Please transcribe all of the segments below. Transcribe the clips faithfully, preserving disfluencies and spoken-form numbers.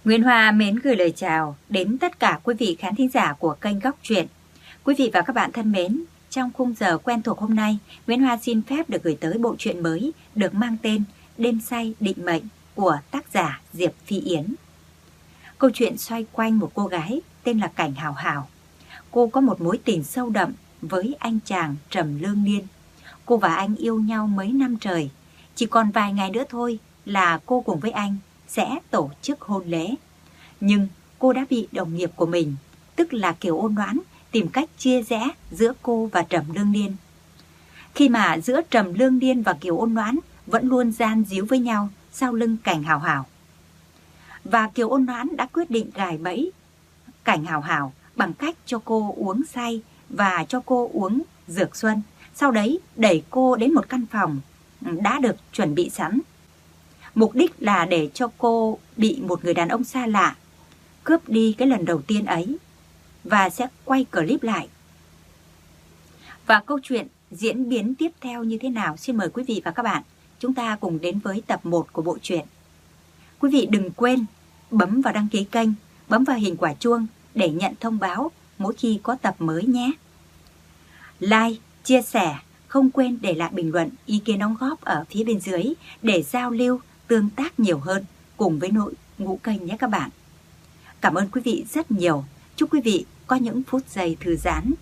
Nguyễn Hoa mến gửi lời chào đến tất cả quý vị khán thính giả của kênh Góc Truyện. Quý vị và các bạn thân mến, trong khung giờ quen thuộc hôm nay, Nguyễn Hoa xin phép được gửi tới bộ truyện mới được mang tên Đêm Say Định Mệnh của tác giả Diệp Phi Yến. Câu chuyện xoay quanh một cô gái tên là Cảnh Hào Hào. Cô có một mối tình sâu đậm với anh chàng Trầm Lương Niên. Cô và anh yêu nhau mấy năm trời. Chỉ còn vài ngày nữa thôi là cô cùng với anh sẽ tổ chức hôn lễ. Nhưng cô đã bị đồng nghiệp của mình, tức là Kiều Ôn Noãn, tìm cách chia rẽ giữa cô và Trầm Lương Niên. Khi mà giữa Trầm Lương Niên và Kiều Ôn Noãn vẫn luôn gian díu với nhau sau lưng Cảnh Hào Hào. Và Kiều Ôn Noãn đã quyết định gài bẫy Cảnh Hào Hào bằng cách cho cô uống say và cho cô uống dược xuân. Sau đấy đẩy cô đến một căn phòng đã được chuẩn bị sẵn. Mục đích là để cho cô bị một người đàn ông xa lạ cướp đi cái lần đầu tiên ấy và sẽ quay clip lại. Và câu chuyện diễn biến tiếp theo như thế nào, xin mời quý vị và các bạn chúng ta cùng đến với tập một của bộ truyện. Quý vị đừng quên bấm vào đăng ký kênh, bấm vào hình quả chuông để nhận thông báo mỗi khi có tập mới nhé. Like, chia sẻ, không quên để lại bình luận, ý kiến đóng góp ở phía bên dưới để giao lưu, tương tác nhiều hơn cùng với nội ngũ kênh nhé các bạn. Cảm ơn quý vị rất nhiều. Chúc quý vị có những phút giây thư giãn.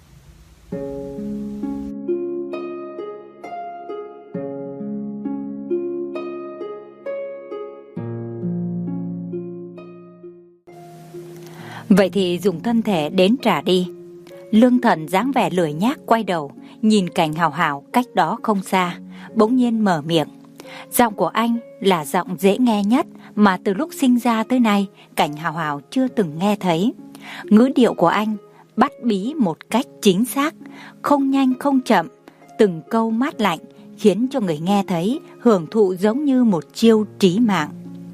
Vậy thì dùng thân thể đến trả đi. Lương Thần dáng vẻ lười nhác quay đầu, nhìn Cảnh Hào Hào cách đó không xa, bỗng nhiên mở miệng. Giọng của anh là giọng dễ nghe nhất mà từ lúc sinh ra tới nay Cảnh Hào Hào chưa từng nghe thấy. Ngữ điệu của anh bắt bí một cách chính xác, không nhanh không chậm, từng câu mát lạnh khiến cho người nghe thấy hưởng thụ giống như một chiêu trí mạng.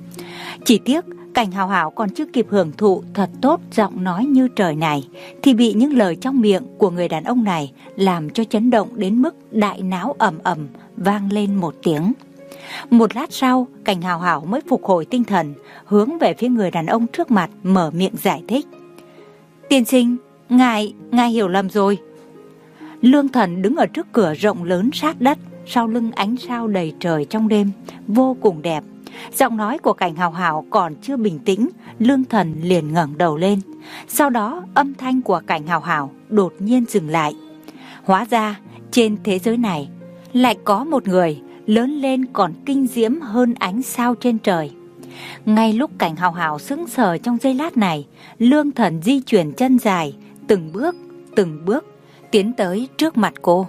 Chỉ tiếc Cảnh Hào Hào còn chưa kịp hưởng thụ thật tốt giọng nói như trời này thì bị những lời trong miệng của người đàn ông này làm cho chấn động đến mức đại náo ầm ầm vang lên một tiếng. Một lát sau, Cảnh Hào Hào mới phục hồi tinh thần, hướng về phía người đàn ông trước mặt mở miệng giải thích. Tiên sinh, ngài, ngài hiểu lầm rồi. Lương Thần đứng ở trước cửa rộng lớn sát đất, sau lưng ánh sao đầy trời trong đêm, vô cùng đẹp. Giọng nói của Cảnh Hào Hào còn chưa bình tĩnh, Lương Thần liền ngẩng đầu lên. Sau đó âm thanh của Cảnh Hào Hào đột nhiên dừng lại. Hóa ra trên thế giới này lại có một người lớn lên còn kinh diễm hơn ánh sao trên trời. Ngay lúc Cảnh Hào Hào sững sờ trong giây lát này, Lương Thần di chuyển chân dài, từng bước, từng bước tiến tới trước mặt cô.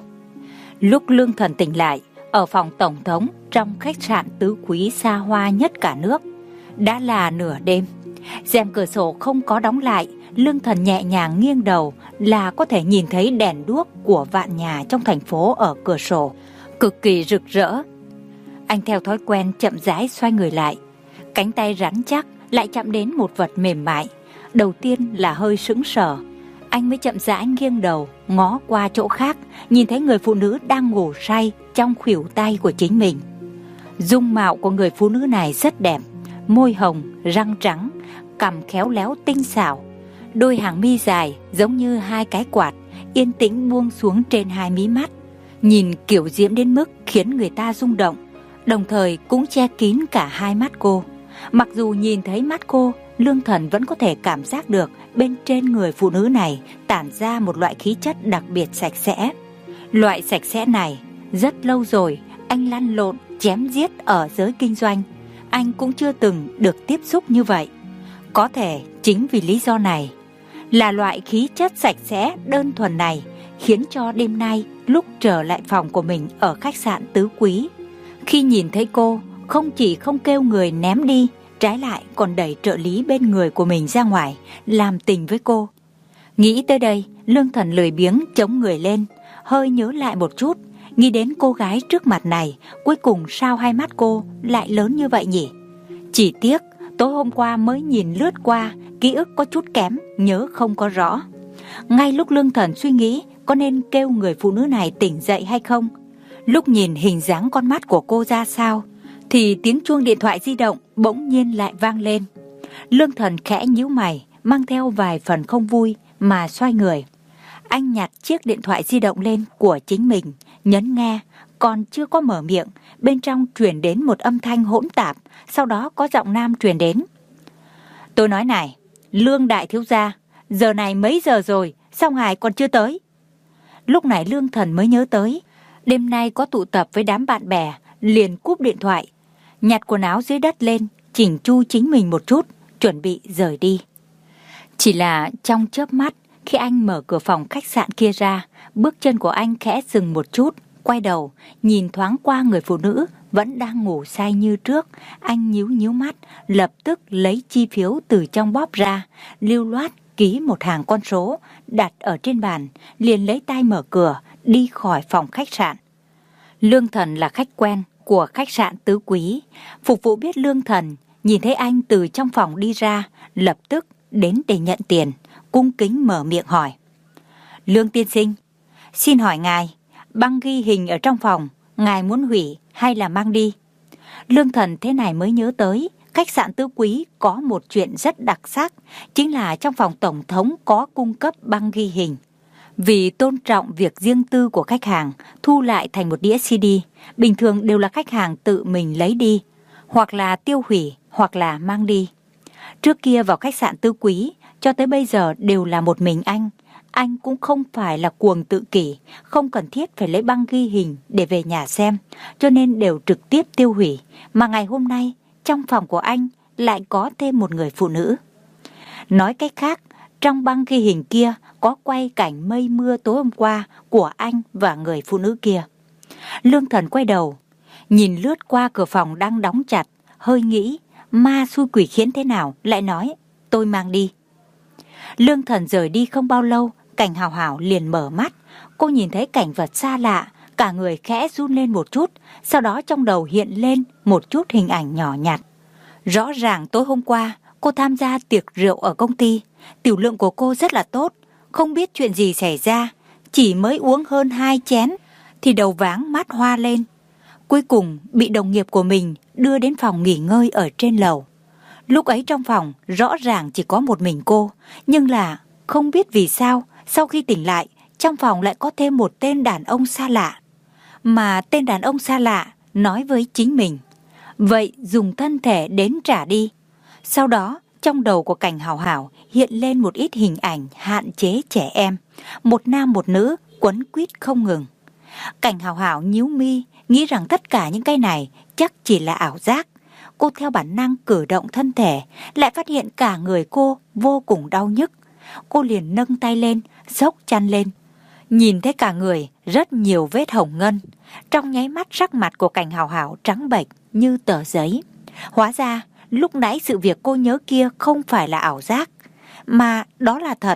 Lúc Lương Thần tỉnh lại ở phòng tổng thống trong khách sạn tứ quý xa hoa nhất cả nước, đã là nửa đêm. Rèm cửa sổ không có đóng lại, Lương Thần nhẹ nhàng nghiêng đầu là có thể nhìn thấy đèn đuốc của vạn nhà trong thành phố ở cửa sổ, cực kỳ rực rỡ. Anh theo thói quen chậm rãi xoay người lại, cánh tay rắn chắc lại chạm đến một vật mềm mại. Đầu tiên là hơi sững sờ, anh mới chậm rãi nghiêng đầu ngó qua chỗ khác, nhìn thấy người phụ nữ đang ngủ say trong khuỷu tay của chính mình. Dung mạo của người phụ nữ này rất đẹp, môi hồng, răng trắng, cằm khéo léo tinh xảo, đôi hàng mi dài giống như hai cái quạt yên tĩnh buông xuống trên hai mí mắt, nhìn kiểu diễm đến mức khiến người ta rung động, đồng thời cũng che kín cả hai mắt cô. Mặc dù nhìn thấy mắt cô, Lương Thần vẫn có thể cảm giác được bên trên người phụ nữ này tản ra một loại khí chất đặc biệt sạch sẽ. Loại sạch sẽ này rất lâu rồi anh lăn lộn chém giết ở giới kinh doanh, anh cũng chưa từng được tiếp xúc như vậy. Có thể chính vì lý do này, là loại khí chất sạch sẽ đơn thuần này, khiến cho đêm nay lúc trở lại phòng của mình ở khách sạn tứ quý, khi nhìn thấy cô, không chỉ không kêu người ném đi, trái lại còn đẩy trợ lý bên người của mình ra ngoài làm tình với cô. Nghĩ tới đây, Lương Thần lười biếng chống người lên, hơi nhớ lại một chút, nghĩ đến cô gái trước mặt này, cuối cùng sao hai mắt cô lại lớn như vậy nhỉ? Chỉ tiếc tối hôm qua mới nhìn lướt qua, ký ức có chút kém, nhớ không có rõ. Ngay lúc Lương Thần suy nghĩ có nên kêu người phụ nữ này tỉnh dậy hay không, lúc nhìn hình dáng con mắt của cô ra sao, thì tiếng chuông điện thoại di động bỗng nhiên lại vang lên. Lương Thần khẽ nhíu mày, mang theo vài phần không vui mà xoay người. Anh nhặt chiếc điện thoại di động lên của chính mình, nhấn nghe, còn chưa có mở miệng, bên trong truyền đến một âm thanh hỗn tạp, sau đó có giọng nam truyền đến. Tôi nói này, Lương đại thiếu gia, giờ này mấy giờ rồi, sao ngài còn chưa tới? Lúc này Lương Thần mới nhớ tới, đêm nay có tụ tập với đám bạn bè, liền cúp điện thoại, nhặt quần áo dưới đất lên, chỉnh chu chính mình một chút, chuẩn bị rời đi. Chỉ là trong chớp mắt, khi anh mở cửa phòng khách sạn kia ra, bước chân của anh khẽ dừng một chút, quay đầu, nhìn thoáng qua người phụ nữ vẫn đang ngủ say như trước. Anh nhíu nhíu mắt, lập tức lấy chi phiếu từ trong bóp ra, lưu loát ký một hàng con số, đặt ở trên bàn, liền lấy tay mở cửa, đi khỏi phòng khách sạn. Lương Thần là khách quen của khách sạn Tứ Quý. Phục vụ biết Lương Thần, nhìn thấy anh từ trong phòng đi ra, lập tức đến để nhận tiền, cung kính mở miệng hỏi. Lương tiên sinh, xin hỏi ngài, băng ghi hình ở trong phòng, ngài muốn hủy hay là mang đi? Lương Thần thế này mới nhớ tới, khách sạn Tứ Quý có một chuyện rất đặc sắc, chính là trong phòng tổng thống có cung cấp băng ghi hình. Vì tôn trọng việc riêng tư của khách hàng, thu lại thành một đĩa xê đê, bình thường đều là khách hàng tự mình lấy đi, hoặc là tiêu hủy, hoặc là mang đi. Trước kia vào khách sạn Tứ Quý, cho tới bây giờ đều là một mình anh. Anh cũng không phải là cuồng tự kỷ, không cần thiết phải lấy băng ghi hình để về nhà xem, cho nên đều trực tiếp tiêu hủy. Mà ngày hôm nay, trong phòng của anh lại có thêm một người phụ nữ. Nói cách khác, trong băng ghi hình kia có quay cảnh mây mưa tối hôm qua của anh và người phụ nữ kia. Lương Thần quay đầu, nhìn lướt qua cửa phòng đang đóng chặt, hơi nghĩ, ma xui quỷ khiến thế nào, lại nói, tôi mang đi. Lương Thần rời đi không bao lâu, Cảnh Hào Hảo liền mở mắt. Cô nhìn thấy cảnh vật xa lạ, cả người khẽ run lên một chút, sau đó trong đầu hiện lên một chút hình ảnh nhỏ nhặt. Rõ ràng tối hôm qua, cô tham gia tiệc rượu ở công ty, tiểu lượng của cô rất là tốt, không biết chuyện gì xảy ra, chỉ mới uống hơn hai chén, thì đầu váng mắt hoa lên. Cuối cùng bị đồng nghiệp của mình đưa đến phòng nghỉ ngơi ở trên lầu. Lúc ấy trong phòng rõ ràng chỉ có một mình cô, nhưng là không biết vì sao, sau khi tỉnh lại, trong phòng lại có thêm một tên đàn ông xa lạ. Mà tên đàn ông xa lạ nói với chính mình, vậy dùng thân thể đến trả đi. Sau đó, trong đầu của Cảnh Hào Hảo hiện lên một ít hình ảnh hạn chế trẻ em, một nam một nữ quấn quýt không ngừng. Cảnh Hào Hảo nhíu mi, nghĩ rằng tất cả những cái này chắc chỉ là ảo giác. Cô theo bản năng cử động thân thể, lại phát hiện cả người cô vô cùng đau nhức. Cô liền nâng tay lên, xốc chăn lên. Nhìn thấy cả người rất nhiều vết hồng ngân. Trong nháy mắt sắc mặt của Cảnh Hào Hảo trắng bệch như tờ giấy. Hóa ra lúc nãy sự việc cô nhớ kia không phải là ảo giác, mà đó là thật.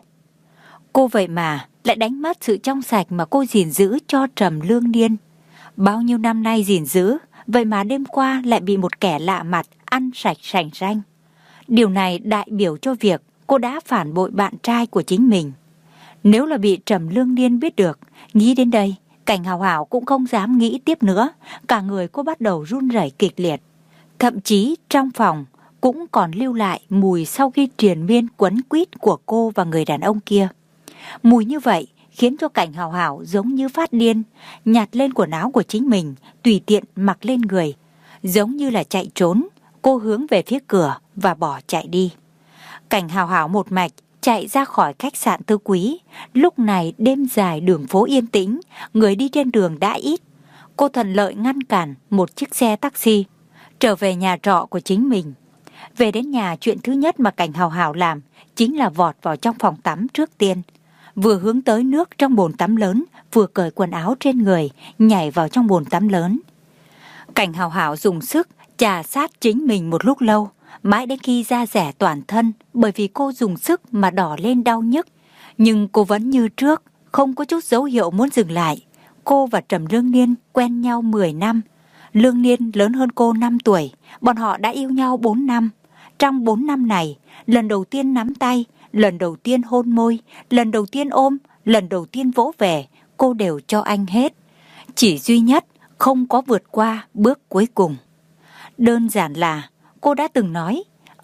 Cô vậy mà lại đánh mất sự trong sạch mà cô gìn giữ cho Trầm Lương Niên. Bao nhiêu năm nay gìn giữ, vậy mà đêm qua lại bị một kẻ lạ mặt ăn sạch sành ranh. Điều này đại biểu cho việc cô đã phản bội bạn trai của chính mình. Nếu là bị Trầm Lương Niên biết được, nghĩ đến đây, Cảnh Hào Hảo cũng không dám nghĩ tiếp nữa. Cả người cô bắt đầu run rẩy kịch liệt. Thậm chí trong phòng cũng còn lưu lại mùi sau khi triền miên quấn quýt của cô và người đàn ông kia. Mùi như vậy khiến cho Cảnh Hào Hảo giống như phát điên, nhặt lên quần áo của chính mình, tùy tiện mặc lên người. Giống như là chạy trốn, cô hướng về phía cửa và bỏ chạy đi. Cảnh Hào Hảo một mạch chạy ra khỏi khách sạn Tứ Quý. Lúc này đêm dài đường phố yên tĩnh, người đi trên đường đã ít. Cô thuận lợi ngăn cản một chiếc xe taxi, trở về nhà trọ của chính mình. Về đến nhà, chuyện thứ nhất mà Cảnh Hào Hảo làm chính là vọt vào trong phòng tắm trước tiên. Vừa hướng tới nước trong bồn tắm lớn, vừa cởi quần áo trên người, nhảy vào trong bồn tắm lớn. Cảnh Hào Hảo dùng sức chà sát chính mình một lúc lâu, mãi đến khi da rẻ toàn thân, bởi vì cô dùng sức mà đỏ lên đau nhức. Nhưng cô vẫn như trước, không có chút dấu hiệu muốn dừng lại. Cô và Trầm Lương Niên quen nhau mười năm. Lương Niên lớn hơn cô năm tuổi, bọn họ đã yêu nhau bốn năm. Trong bốn năm này, lần đầu tiên nắm tay, lần đầu tiên hôn môi, lần đầu tiên ôm, lần đầu tiên vỗ về, cô đều cho anh hết. Chỉ duy nhất không có vượt qua bước cuối cùng. Đơn giản là cô đã từng nói,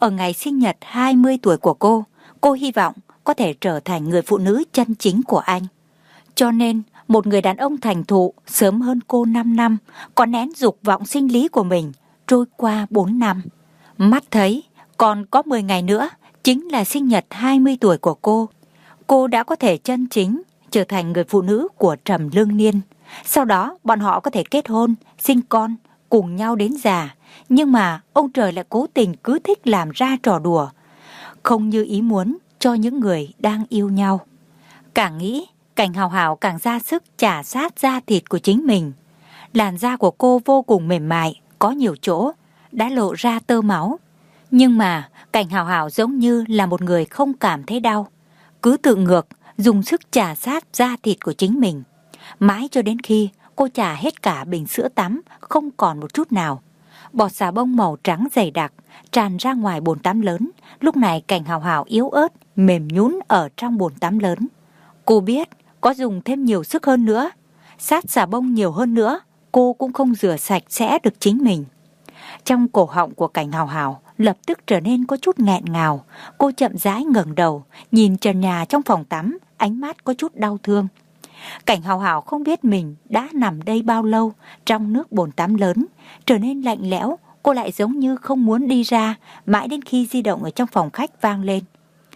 ở ngày sinh nhật hai mươi tuổi của cô, cô hy vọng có thể trở thành người phụ nữ chân chính của anh. Cho nên, một người đàn ông thành thụ sớm hơn cô năm năm, có nén dục vọng sinh lý của mình, trôi qua bốn năm. Mắt thấy, còn có mười ngày nữa, chính là sinh nhật hai mươi tuổi của cô. Cô đã có thể chân chính trở thành người phụ nữ của Trầm Lương Niên. Sau đó, bọn họ có thể kết hôn, sinh con, cùng nhau đến già. Nhưng mà, ông trời lại cố tình cứ thích làm ra trò đùa, không như ý muốn cho những người đang yêu nhau. Càng nghĩ, Cảnh Hào Hào càng ra sức chà sát da thịt của chính mình. Làn da của cô vô cùng mềm mại, có nhiều chỗ đã lộ ra tơ máu. Nhưng mà Cảnh Hào Hào giống như là một người không cảm thấy đau, cứ tự ngược dùng sức chà sát da thịt của chính mình. Mãi cho đến khi cô chà hết cả bình sữa tắm, không còn một chút nào. Bọt xà bông màu trắng dày đặc tràn ra ngoài bồn tắm lớn. Lúc này Cảnh Hào Hào yếu ớt, mềm nhũn ở trong bồn tắm lớn. Cô biết có dùng thêm nhiều sức hơn nữa, sát xà bông nhiều hơn nữa, cô cũng không rửa sạch sẽ được chính mình. Trong cổ họng của Cảnh Hào Hào lập tức trở nên có chút nghẹn ngào. Cô chậm rãi ngẩng đầu, nhìn trần nhà trong phòng tắm, ánh mắt có chút đau thương. Cảnh Hào Hào không biết mình đã nằm đây bao lâu, trong nước bồn tắm lớn, trở nên lạnh lẽo, cô lại giống như không muốn đi ra, mãi đến khi di động ở trong phòng khách vang lên.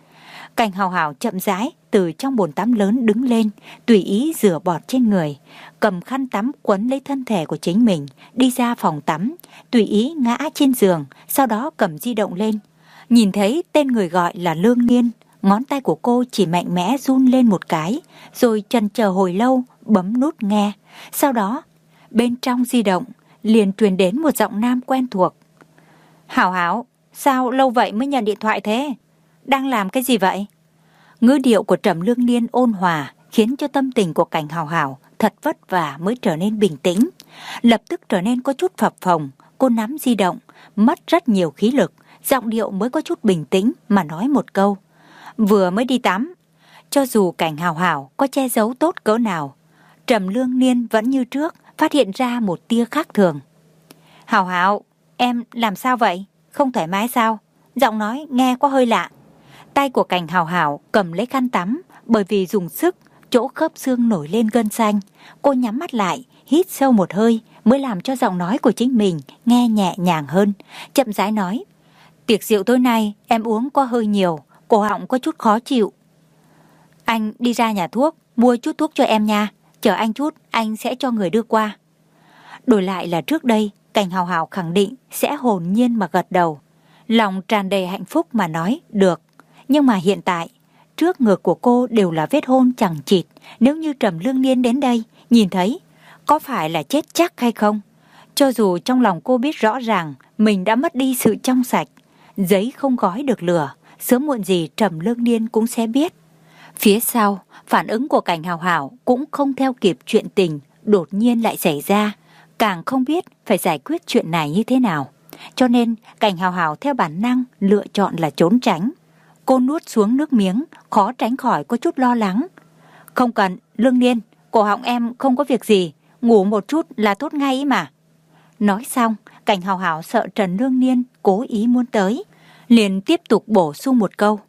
Cảnh Hào Hào chậm rãi từ trong bồn tắm lớn đứng lên, tùy ý rửa bọt trên người, cầm khăn tắm quấn lấy thân thể của chính mình, đi ra phòng tắm, tùy ý ngã trên giường, sau đó cầm di động lên. Nhìn thấy tên người gọi là Lương Niên, ngón tay của cô chỉ mạnh mẽ run lên một cái, rồi chần chờ hồi lâu bấm nút nghe. Sau đó, bên trong di động liền truyền đến một giọng nam quen thuộc. Hảo Hảo, sao lâu vậy mới nhận điện thoại thế? Đang làm cái gì vậy? Ngữ điệu của Trầm Lương Niên ôn hòa khiến cho tâm tình của Cảnh Hào Hào thật vất vả mới trở nên bình tĩnh. Lập tức trở nên có chút phập phồng. Cô nắm di động, mất rất nhiều khí lực, giọng điệu mới có chút bình tĩnh mà nói một câu. Vừa mới đi tắm. Cho dù Cảnh Hào Hào có che giấu tốt cỡ nào, Trầm Lương Niên vẫn như trước phát hiện ra một tia khác thường. Hào Hào, em làm sao vậy? Không thoải mái sao? Giọng nói nghe có hơi lạ. Tay của Cảnh Hào Hào cầm lấy khăn tắm, bởi vì dùng sức, chỗ khớp xương nổi lên gân xanh. Cô nhắm mắt lại, hít sâu một hơi mới làm cho giọng nói của chính mình nghe nhẹ nhàng hơn. Chậm rãi nói, tiệc rượu tối nay em uống có hơi nhiều, cổ họng có chút khó chịu. Anh đi ra nhà thuốc, mua chút thuốc cho em nha. Chờ anh chút, anh sẽ cho người đưa qua. Đổi lại là trước đây, Cảnh Hào Hào khẳng định sẽ hồn nhiên mà gật đầu, lòng tràn đầy hạnh phúc mà nói được. Nhưng mà hiện tại, trước ngực của cô đều là vết hôn chằng chịt. Nếu như Trầm Lương Niên đến đây, nhìn thấy, có phải là chết chắc hay không? Cho dù trong lòng cô biết rõ ràng mình đã mất đi sự trong sạch, giấy không gói được lửa, sớm muộn gì Trầm Lương Niên cũng sẽ biết. Phía sau, phản ứng của Cảnh Hào Hào cũng không theo kịp chuyện tình đột nhiên lại xảy ra, càng không biết phải giải quyết chuyện này như thế nào. Cho nên, Cảnh Hào Hào theo bản năng lựa chọn là trốn tránh. Cô nuốt xuống nước miếng, khó tránh khỏi có chút lo lắng. Không cần, Lương Niên, cổ họng em không có việc gì, ngủ một chút là tốt ngay ý mà. Nói xong, Cảnh Hào Hào sợ Trần Lương Niên cố ý muốn tới, liền tiếp tục bổ sung một câu.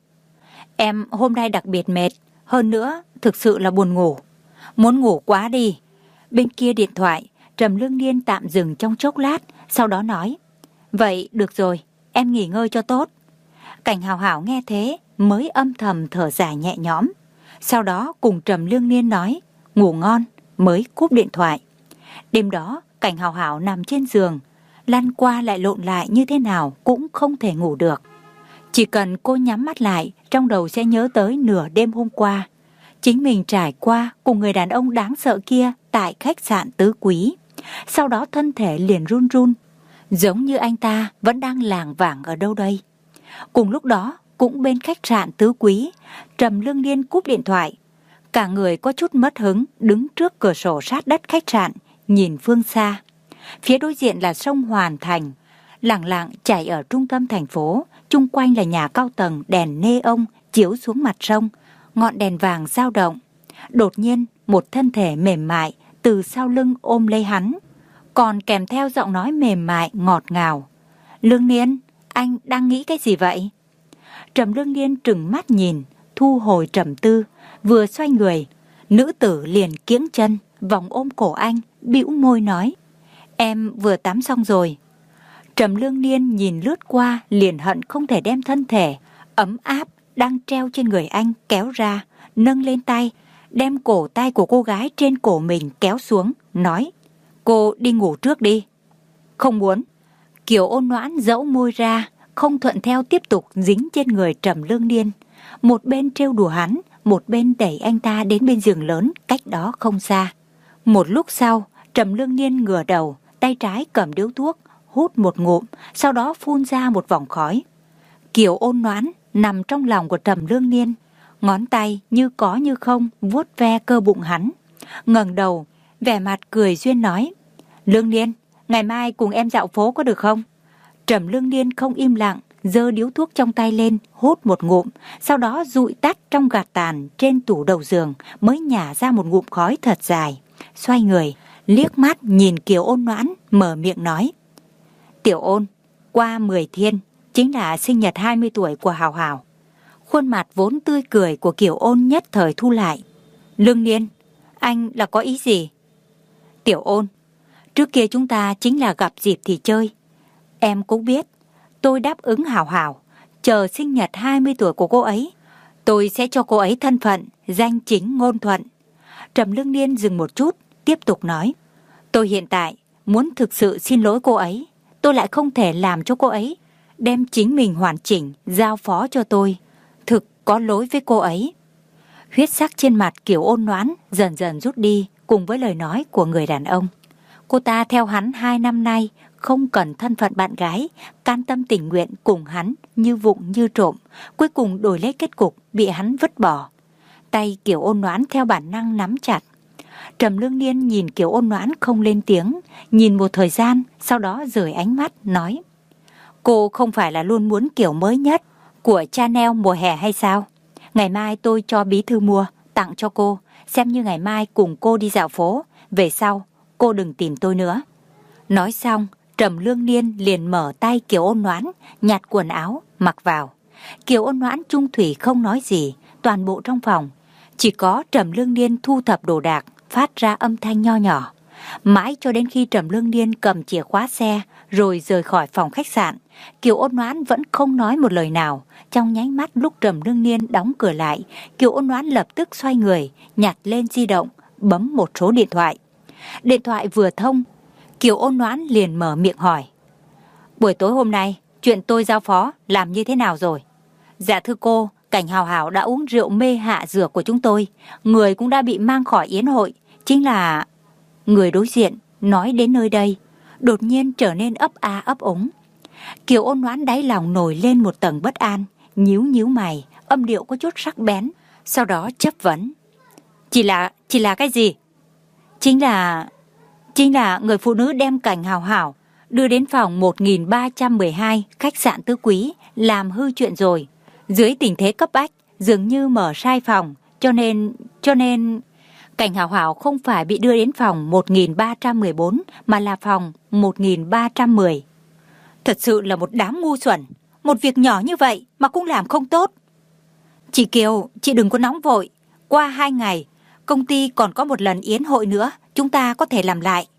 Em hôm nay đặc biệt mệt, hơn nữa thực sự là buồn ngủ. Muốn ngủ quá đi. Bên kia điện thoại, Trầm Lương Niên tạm dừng trong chốc lát, sau đó nói. Vậy được rồi, em nghỉ ngơi cho tốt. Cảnh Hào Hào nghe thế mới âm thầm thở dài nhẹ nhõm. Sau đó cùng Trầm Lương Niên nói ngủ ngon mới cúp điện thoại. Đêm đó Cảnh Hào Hào nằm trên giường, lăn qua lại lộn lại như thế nào cũng không thể ngủ được. Chỉ cần cô nhắm mắt lại, trong đầu sẽ nhớ tới nửa đêm hôm qua, chính mình trải qua cùng người đàn ông đáng sợ kia tại khách sạn Tứ Quý. Sau đó thân thể liền run run, giống như anh ta vẫn đang lảng vảng ở đâu đây. Cùng lúc đó, cũng bên khách sạn Tứ Quý, Trầm Lương Niên cúp điện thoại. Cả người có chút mất hứng, đứng trước cửa sổ sát đất khách sạn, nhìn phương xa. Phía đối diện là sông Hoàn Thành, lẳng lặng chảy ở trung tâm thành phố, chung quanh là nhà cao tầng, đèn nê ông chiếu xuống mặt sông, ngọn đèn vàng dao động. Đột nhiên, một thân thể mềm mại từ sau lưng ôm lấy hắn, còn kèm theo giọng nói mềm mại ngọt ngào. Lương Niên, anh đang nghĩ cái gì vậy? Trầm Lương Niên trừng mắt nhìn, thu hồi trầm tư, vừa xoay người, nữ tử liền kiễng chân, vòng ôm cổ anh, bĩu môi nói: Em vừa tắm xong rồi. Trầm Lương Niên nhìn lướt qua, liền hận không thể đem thân thể ấm áp đang treo trên người anh kéo ra, nâng lên tay, đem cổ tay của cô gái trên cổ mình kéo xuống, nói: Cô đi ngủ trước đi. Không muốn. Kiều Ôn Noãn dẫu môi ra, không thuận theo tiếp tục dính trên người Trầm Lương Niên. Một bên trêu đùa hắn, một bên đẩy anh ta đến bên giường lớn cách đó không xa. Một lúc sau, Trầm Lương Niên ngửa đầu, tay trái cầm điếu thuốc, hút một ngụm, sau đó phun ra một vòng khói. Kiều Ôn Noãn nằm trong lòng của Trầm Lương Niên, ngón tay như có như không vuốt ve cơ bụng hắn, ngẩng đầu, vẻ mặt cười duyên nói: Lương Niên, ngày mai cùng em dạo phố có được không? Trầm Lương Niên không im lặng, giơ điếu thuốc trong tay lên, hút một ngụm, sau đó dụi tắt trong gạt tàn trên tủ đầu giường, mới nhả ra một ngụm khói thật dài, xoay người, liếc mắt nhìn Kiều Ôn Noãn, mở miệng nói: Tiểu Ôn, qua mười thiên chính là sinh nhật hai mươi tuổi của Hào Hào. Khuôn mặt vốn tươi cười của Kiều Ôn nhất thời thu lại. Lương Niên, anh là có ý gì? Tiểu Ôn, trước kia chúng ta chính là gặp dịp thì chơi. Em cũng biết, tôi đáp ứng Hào Hào, chờ sinh nhật hai mươi tuổi của cô ấy, tôi sẽ cho cô ấy thân phận, danh chính ngôn thuận. Trầm Lương Niên dừng một chút, tiếp tục nói: Tôi hiện tại muốn thực sự xin lỗi cô ấy, tôi lại không thể làm cho cô ấy đem chính mình hoàn chỉnh giao phó cho tôi, thực có lỗi với cô ấy. Huyết sắc trên mặt Kiều Ôn Noãn dần dần rút đi cùng với lời nói của người đàn ông. Cô ta theo hắn hai năm nay, không cần thân phận bạn gái, can tâm tình nguyện cùng hắn như vụng như trộm, cuối cùng đổi lấy kết cục bị hắn vứt bỏ. Tay Kiều Ôn Noãn theo bản năng nắm chặt. Trầm Lương Niên nhìn Kiều Ôn Noãn không lên tiếng, nhìn một thời gian, sau đó rời ánh mắt, nói: Cô không phải là luôn muốn kiểu mới nhất của Chanel mùa hè hay sao? Ngày mai tôi cho bí thư mua, tặng cho cô, xem như ngày mai cùng cô đi dạo phố, về sau cô đừng tìm tôi nữa. Nói xong, Trầm Lương Niên liền mở tay Kiều Ôn Noãn, nhặt quần áo, mặc vào. Kiều Ôn Noãn chung thủy không nói gì, toàn bộ trong phòng chỉ có Trầm Lương Niên thu thập đồ đạc, phát ra âm thanh nho nhỏ. Mãi cho đến khi Trầm Lương Niên cầm chìa khóa xe rồi rời khỏi phòng khách sạn, Kiều Ôn Noãn vẫn không nói một lời nào. Trong nháy mắt lúc Trầm Lương Niên đóng cửa lại, Kiều Ôn Noãn lập tức xoay người, nhặt lên di động, bấm một số điện thoại. Điện thoại vừa thông, Kiều Ôn Noãn liền mở miệng hỏi: Buổi tối hôm nay, chuyện tôi giao phó làm như thế nào rồi? Dạ thưa cô, Cảnh Hào Hào đã uống rượu mê hạ dược của chúng tôi, người cũng đã bị mang khỏi yến hội, chính là... Người đối diện nói đến nơi đây, đột nhiên trở nên ấp a ấp úng. Kiều Ôn Noãn đáy lòng nổi lên một tầng bất an, nhíu nhíu mày, âm điệu có chút sắc bén, sau đó chất vấn: Chỉ là, chỉ là cái gì? Chính là... Chính là người phụ nữ đem Cảnh Hào Hào đưa đến phòng một nghìn ba trăm mười hai khách sạn Tứ Quý làm hư chuyện rồi. Dưới tình thế cấp bách, dường như mở sai phòng, cho nên... cho nên... Cảnh Hào Hào không phải bị đưa đến phòng một nghìn ba trăm mười bốn mà là phòng một nghìn ba trăm mười. Thật sự là một đám ngu xuẩn, một việc nhỏ như vậy mà cũng làm không tốt. Chị Kiều, chị đừng có nóng vội, qua hai ngày, công ty còn có một lần yến hội nữa, chúng ta có thể làm lại.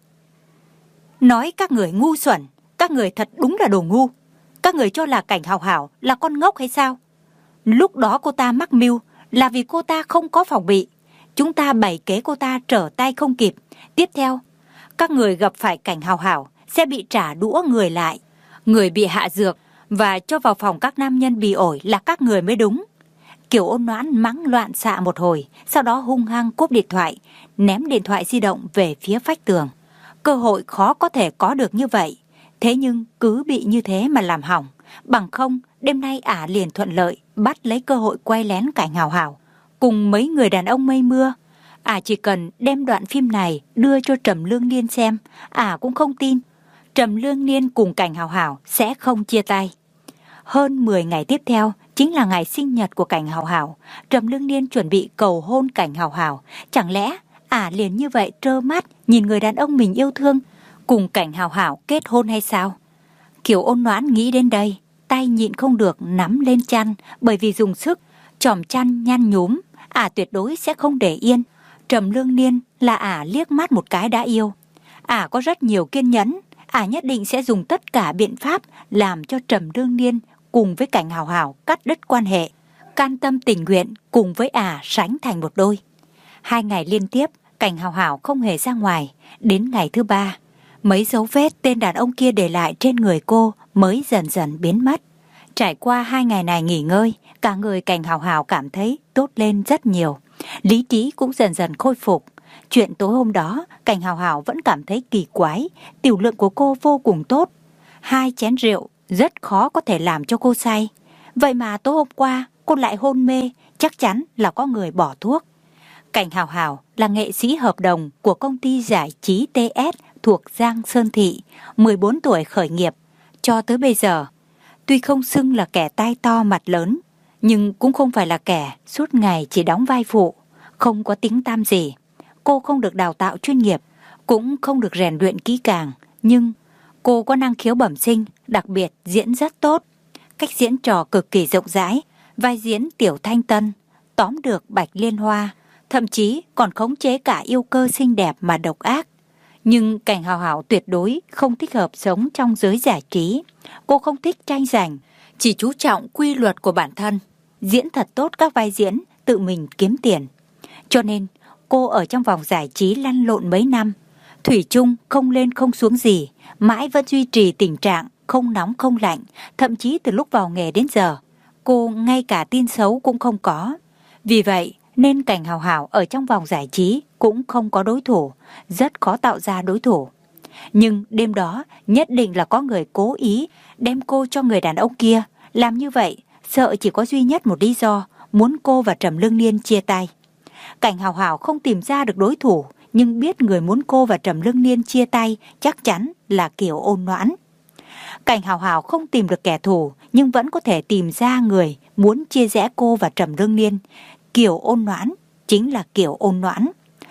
Nói các người ngu xuẩn, các người thật đúng là đồ ngu. Các người cho là Cảnh Hào Hào là con ngốc hay sao? Lúc đó cô ta mắc mưu là vì cô ta không có phòng bị. Chúng ta bày kế cô ta trở tay không kịp. Tiếp theo, các người gặp phải Cảnh Hào Hào sẽ bị trả đũa người lại. Người bị hạ dược và cho vào phòng các nam nhân bị ổi là các người mới đúng. Kiều Ôn Noãn mắng loạn xạ một hồi, sau đó hung hăng cúp điện thoại, ném điện thoại di động về phía vách tường. Cơ hội khó có thể có được như vậy, thế nhưng cứ bị như thế mà làm hỏng. Bằng không, đêm nay ả liền thuận lợi bắt lấy cơ hội quay lén Cảnh Hào Hào cùng mấy người đàn ông mây mưa. Ả chỉ cần đem đoạn phim này đưa cho Trầm Lương Niên xem, ả cũng không tin Trầm Lương Niên cùng Cảnh Hào Hào sẽ không chia tay. Hơn mười ngày tiếp theo chính là ngày sinh nhật của Cảnh Hào Hào. Trầm Lương Niên chuẩn bị cầu hôn Cảnh Hào Hào. Chẳng lẽ ả liền như vậy trơ mắt nhìn người đàn ông mình yêu thương cùng Cảnh Hào Hào kết hôn hay sao? Kiều Ôn Noãn nghĩ đến đây, tay nhịn không được nắm lên chăn, bởi vì dùng sức, chòm chăn nhăn nhúm, ả tuyệt đối sẽ không để yên. Trầm Lương Niên là ả liếc mắt một cái đã yêu. Ả có rất nhiều kiên nhẫn, ả nhất định sẽ dùng tất cả biện pháp làm cho Trầm Lương Niên cùng với Cảnh Hào Hào cắt đứt quan hệ, can tâm tình nguyện cùng với ả sánh thành một đôi. Hai ngày liên tiếp, Cảnh Hào Hào không hề ra ngoài. Đến ngày thứ ba, mấy dấu vết tên đàn ông kia để lại trên người cô mới dần dần biến mất. Trải qua hai ngày này nghỉ ngơi, cả người Cảnh Hào Hào cảm thấy tốt lên rất nhiều. Lý trí cũng dần dần khôi phục. Chuyện tối hôm đó, Cảnh Hào Hào vẫn cảm thấy kỳ quái. Tiểu lượng của cô vô cùng tốt. Hai chén rượu rất khó có thể làm cho cô say. Vậy mà tối hôm qua cô lại hôn mê, chắc chắn là có người bỏ thuốc. Cảnh Hào Hào là nghệ sĩ hợp đồng của công ty giải trí tê ét thuộc Giang Sơn Thị, mười bốn tuổi khởi nghiệp. Cho tới bây giờ, tuy không xưng là kẻ tai to mặt lớn, nhưng cũng không phải là kẻ suốt ngày chỉ đóng vai phụ, không có tiếng tăm gì. Cô không được đào tạo chuyên nghiệp, cũng không được rèn luyện kỹ càng, nhưng cô có năng khiếu bẩm sinh, đặc biệt diễn rất tốt. Cách diễn trò cực kỳ rộng rãi, vai diễn Tiểu Thanh Tân, tóm được Bạch Liên Hoa, thậm chí còn khống chế cả yêu cơ xinh đẹp mà độc ác. Nhưng Cảnh Hào Hào tuyệt đối không thích hợp sống trong giới giải trí. Cô không thích tranh giành, chỉ chú trọng quy luật của bản thân, diễn thật tốt các vai diễn, tự mình kiếm tiền. Cho nên cô ở trong vòng giải trí lăn lộn mấy năm, thủy chung không lên không xuống gì, mãi vẫn duy trì tình trạng không nóng không lạnh. Thậm chí từ lúc vào nghề đến giờ, cô ngay cả tin xấu cũng không có. Vì vậy nên Cảnh Hào Hào ở trong vòng giải trí cũng không có đối thủ, rất khó tạo ra đối thủ. Nhưng đêm đó nhất định là có người cố ý đem cô cho người đàn ông kia. Làm như vậy sợ chỉ có duy nhất một lý do, muốn cô và Trầm Lương Niên chia tay. Cảnh Hào Hào không tìm ra được đối thủ, nhưng biết người muốn cô và Trầm Lương Niên chia tay chắc chắn là Kiều Ôn Noãn. Cảnh Hào Hào không tìm được kẻ thù, nhưng vẫn có thể tìm ra người muốn chia rẽ cô và Trầm Lương Niên. Kiều Ôn Noãn chính là Kiều Ôn Noãn.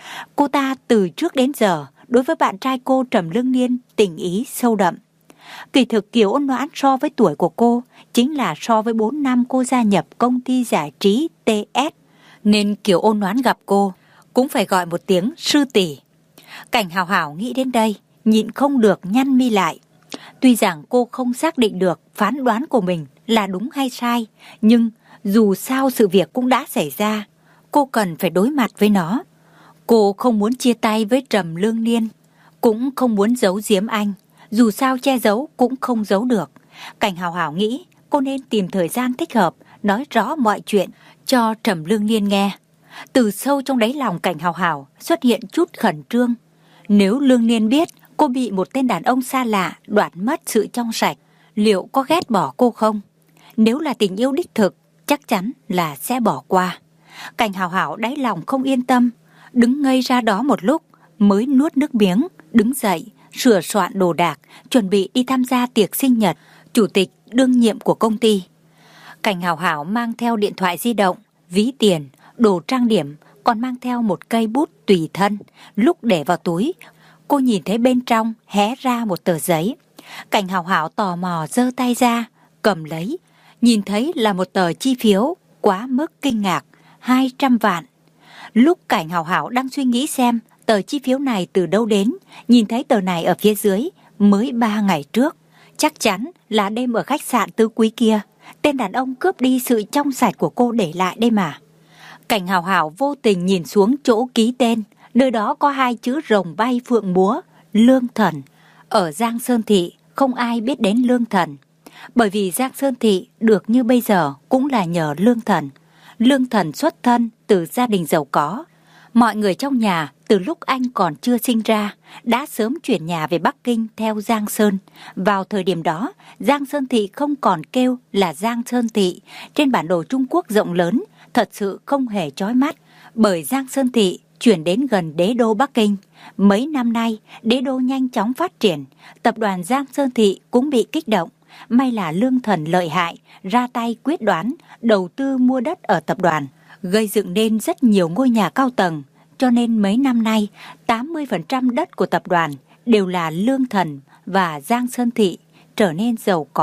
Cô ta từ trước đến giờ đối với bạn trai cô Trầm Lương Niên tình ý sâu đậm. Kỳ thực Kiều Ôn Noãn so với tuổi của cô chính là so với bốn năm cô gia nhập công ty giải trí tê ét, nên Kiều Ôn Noãn gặp cô cũng phải gọi một tiếng sư tỷ. Cảnh Hào Hào nghĩ đến đây, nhịn không được nhăn mi lại. Tuy rằng cô không xác định được phán đoán của mình là đúng hay sai, nhưng dù sao sự việc cũng đã xảy ra, cô cần phải đối mặt với nó. Cô không muốn chia tay với Trầm Lương Niên, cũng không muốn giấu giếm anh. Dù sao che giấu cũng không giấu được. Cảnh Hào Hào nghĩ cô nên tìm thời gian thích hợp, nói rõ mọi chuyện cho Trầm Lương Niên nghe. Từ sâu trong đáy lòng Cảnh Hào Hào xuất hiện chút khẩn trương. Nếu Lương Niên biết cô bị một tên đàn ông xa lạ đoạt mất sự trong sạch, liệu có ghét bỏ cô không? Nếu là tình yêu đích thực, chắc chắn là sẽ bỏ qua. Cảnh Hào Hào đáy lòng không yên tâm, đứng ngây ra đó một lúc mới nuốt nước miếng, đứng dậy, sửa soạn đồ đạc, chuẩn bị đi tham gia tiệc sinh nhật chủ tịch đương nhiệm của công ty. Cảnh Hào Hào mang theo điện thoại di động, ví tiền, đồ trang điểm, còn mang theo một cây bút tùy thân. Lúc để vào túi, cô nhìn thấy bên trong hé ra một tờ giấy. Cảnh Hào Hào tò mò giơ tay ra, cầm lấy, nhìn thấy là một tờ chi phiếu, quá mức kinh ngạc, hai trăm vạn. Lúc Cảnh Hào Hào đang suy nghĩ xem tờ chi phiếu này từ đâu đến, nhìn thấy tờ này ở phía dưới, mới ba ngày trước. Chắc chắn là đêm ở khách sạn Tứ Quý kia, tên đàn ông cướp đi sự trong sạch của cô để lại đây mà. Cảnh Hào Hào vô tình nhìn xuống chỗ ký tên, nơi đó có hai chữ rồng bay phượng múa, Lương Thần. Ở Giang Sơn Thị không ai biết đến Lương Thần, bởi vì Giang Sơn Thị được như bây giờ cũng là nhờ Lương Thần. Lương Thần xuất thân từ gia đình giàu có. Mọi người trong nhà từ lúc anh còn chưa sinh ra đã sớm chuyển nhà về Bắc Kinh theo Giang Sơn. Vào thời điểm đó, Giang Sơn Thị không còn kêu là Giang Sơn Thị. Trên bản đồ Trung Quốc rộng lớn, thật sự không hề chói mắt, bởi Giang Sơn Thị chuyển đến gần đế đô Bắc Kinh. Mấy năm nay, đế đô nhanh chóng phát triển, tập đoàn Giang Sơn Thị cũng bị kích động. May là Lương Thần lợi hại, ra tay quyết đoán, đầu tư mua đất ở tập đoàn, gây dựng nên rất nhiều ngôi nhà cao tầng. Cho nên mấy năm nay, tám mươi phần trăm đất của tập đoàn đều là Lương Thần và Giang Sơn Thị trở nên giàu có,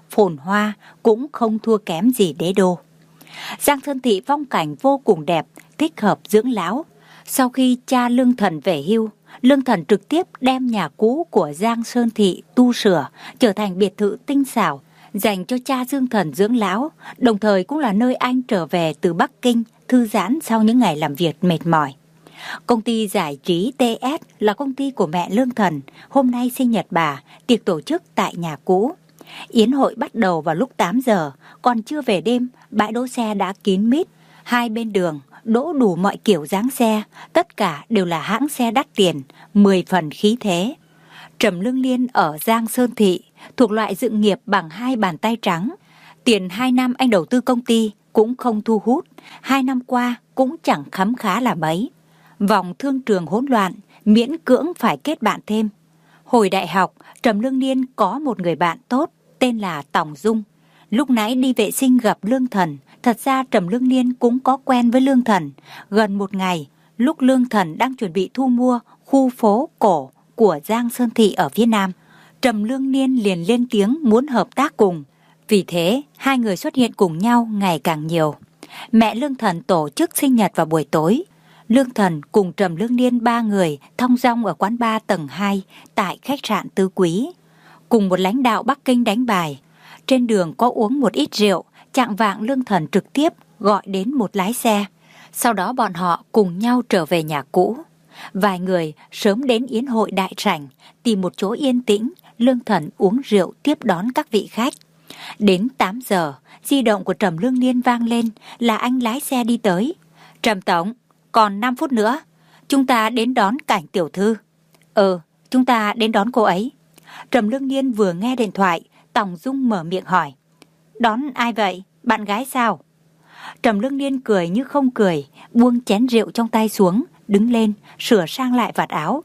phồn hoa cũng không thua kém gì đế đô. Giang Sơn Thị phong cảnh vô cùng đẹp, thích hợp dưỡng lão. Sau khi cha Lương Thần về hưu, Lương Thần trực tiếp đem nhà cũ của Giang Sơn Thị tu sửa, trở thành biệt thự tinh xảo, dành cho cha Dương Thần dưỡng lão, đồng thời cũng là nơi anh trở về từ Bắc Kinh, thư giãn sau những ngày làm việc mệt mỏi. Công ty giải trí tê ét là công ty của mẹ Lương Thần, hôm nay sinh nhật bà, tiệc tổ chức tại nhà cũ. Yến hội bắt đầu vào lúc tám giờ, còn chưa về đêm, bãi đỗ xe đã kín mít. Hai bên đường đỗ đủ mọi kiểu dáng xe, tất cả đều là hãng xe đắt tiền, mười phần khí thế. Trầm Lương Liên ở Giang Sơn Thị, thuộc loại dựng nghiệp bằng hai bàn tay trắng. Tiền hai năm anh đầu tư công ty cũng không thu hút, hai năm qua cũng chẳng khấm khá là mấy. Vòng thương trường hỗn loạn, miễn cưỡng phải kết bạn thêm. Hồi đại học, Trầm Lương Liên có một người bạn tốt, tên là Tòng Dung. Lúc nãy đi vệ sinh gặp Lương Thần, thật ra Trầm Lương Liên cũng có quen với Lương Thần. Gần một ngày, lúc Lương Thần đang chuẩn bị thu mua khu phố cổ của Giang Sơn Thị ở phía Nam, Trầm Lương Liên liền lên tiếng muốn hợp tác cùng. Vì thế, hai người xuất hiện cùng nhau ngày càng nhiều. Mẹ Lương Thần tổ chức sinh nhật vào buổi tối. Lương Thần cùng Trầm Lương Liên ba người thong dong ở quán bar tầng hai tại khách sạn Tứ Quý. Cùng một lãnh đạo Bắc Kinh đánh bài. Trên đường có uống một ít rượu, chạng vạng Lương Thần trực tiếp gọi đến một lái xe. Sau đó bọn họ cùng nhau trở về nhà cũ. Vài người sớm đến yến hội đại sảnh, tìm một chỗ yên tĩnh, Lương Thần uống rượu tiếp đón các vị khách. Đến tám giờ, di động của Trầm Lương Liên vang lên, là anh lái xe đi tới. Trầm Tổng, còn năm phút nữa, chúng ta đến đón Cảnh tiểu thư. Ừ, chúng ta đến đón cô ấy. Trầm Lương Liên vừa nghe điện thoại, Tòng Dung mở miệng hỏi. Đón ai vậy? Bạn gái sao? Trầm Lương Liên cười như không cười, buông chén rượu trong tay xuống, đứng lên, sửa sang lại vạt áo.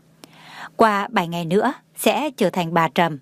Qua bảy ngày nữa, sẽ trở thành bà Trầm.